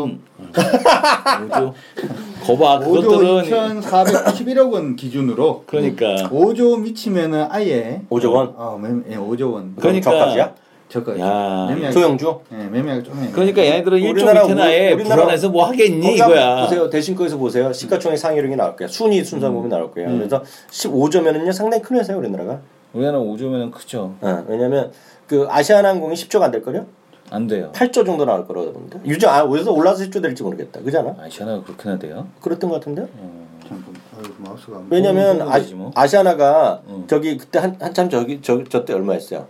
오조 거봐 그것들은 이천사백구십일억 원 기준으로 그러니까 오조 미치면은 아예 오조 원? 어, 예, 오조 원. 그러니까 저가주야? 저까지. 야. 매매하기, 조영주. 네, 매매하기 좀. 해. 그러니까 얘네들은 일조 우리나라 밑에는 아예 우리- 우리나라 불안해서 뭐 하겠니 거기 이거야. 한번 보세요. 대신거에서 보세요. 시가총액 상위력이 나올 거야. 순위 순서 보면 나올 거예요. 음. 그래서 십오조면은요 상당히 큰 회사예요 우리나라가. 우리나라 오조면은 크죠. 어, 왜냐면 그 아시아나항공이 십조가 안 될 거요. 안 돼요. 팔조 정도 나올 거라고 봅니다. 유저 아 어디서 올라서 십조 될지 모르겠다. 그잖아. 아시아나가 그렇게나 돼요? 그랬던 것 같은데. 어. 잠깐, 아이고, 마우스가 안 왜냐면 보면 아, 되지 뭐. 아시아나가 응. 저기 그때 한 한참 저기 저저 때 얼마였어요?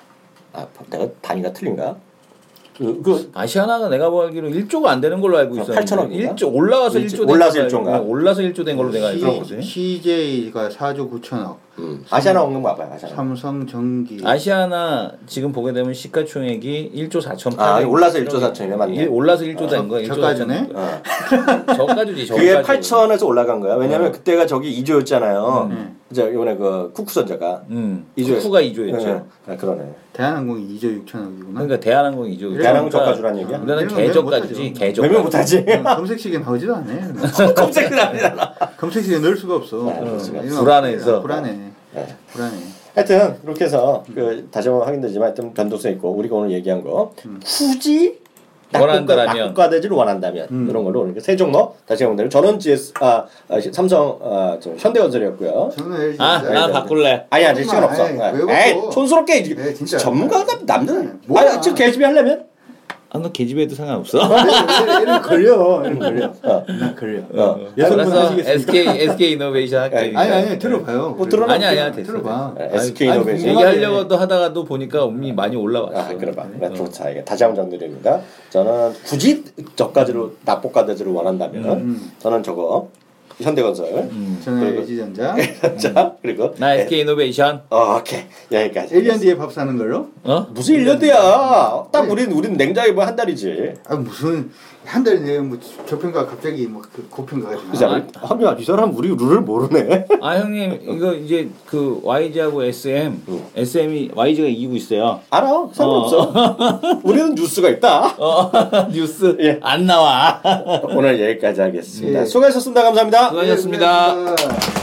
아 내가 단위가 틀린가? 그, 그 아시아나가 내가 보기로 일조가 안 되는 걸로 알고 있었는데 팔천억인가? 일조 올라가서 일조, 일조 올라서 된 걸로 일조인가? 알고- 올라서 일조 된 걸로 내가 알고 있거든. 씨제이가 사조 구천억, 음. 아시아나 없는 거 봐봐요. 아시아나. 삼성전기 아시아나 지금 보게 되면 시가총액이 일조 사천팔백. 아, 올라서 일조 사천이네, 맞네. 일- 올라서 일조 된 거. 저까지네? 어. 저까지지. 그게 저까지. 팔천에서 올라간 거야. 왜냐면 어. 그때가 저기 이조였잖아요. 음. 이제 이번에 그 쿠쿠선자가 음. 이조. 쿠쿠가 이조였죠. 네. 아 그러네. 대한항공이 이조 육천억이구나. 그러니까 대한항공 이조. 대한항공 저가주라는 얘기야? 우리나라는 이런 건 매매 개저가지지. 못하죠. 개저. 매매 못하지. 검색식에 나오지도 않아. 검색은 아니잖아. 검색식에 넣을 수가 없어. 아, 넣을 수가 이런 없어. 불안해서. 불안해. 네. 불안해. 하여튼 그렇게 해서 그 다시 한번 확인되지만 하여튼 변동성 있고 우리가 오늘 얘기한 거 음. 굳이 원한다면. 낙국가대지를 원한다면 음. 이런 걸로 그러니까 세 종목 다시 한번 드리면 저는 지에스 아, 아 삼성 아, 저 현대건설이었고요. 저는 엘지. 아, 나 바꿀래. 아니 아직 시간 없어. 아이, 왜 에이 바꿔? 촌스럽게 네, 진짜. 전문가가 남들. 뭐야. 아 지금 개집이 하려면 아, 너 개집에도 상관없어. 얘는 걸려. 얘는 걸려. 나 걸려. 어. 여성분 알았어. 하시겠습니까? 에스케이 에스케이 이노베이션 할게. 아니, 아니 아니 들어봐요. 뭐 들어놔. 아니 아니야 됐어. 들어봐. 네, 에스케이 아니, 이노베이션. 얘기하려고도 하다가도 보니까 음이 많이 올라왔어. 아, 그래봐. 네. 좋다. 이게 다시 한번 정드립니다. 저는 굳이 저까지로 낙폭가대지를 원한다면 음. 저는 저거 현대건설. 음. 저는 그리고- 엘지전자. 자 그리고 나 에스케이 이노베이션. 어, 오케이 여기까지. 일 년 뒤에 밥 사는 걸로? 어? 무슨 일 년 뒤야? 딱 우린 우린 냉장에 뭐 한 달이지. 아 무슨 한 달이 내면 뭐 저평가 갑자기 뭐그 고평가가 그 사람 하면 이 사람 우리 룰을 모르네. 아 형님 이거 이제 그 와이지하고 에스엠 응. 에스엠이 와이지가 이기고 있어요. 알아. 상관없어. 우리는 뉴스가 있다. 어 뉴스 예. 안 나와. 오늘 여기까지 하겠습니다. 예. 수고하셨습니다. 감사합니다. 수고하셨습니다. 수고하셨습니다.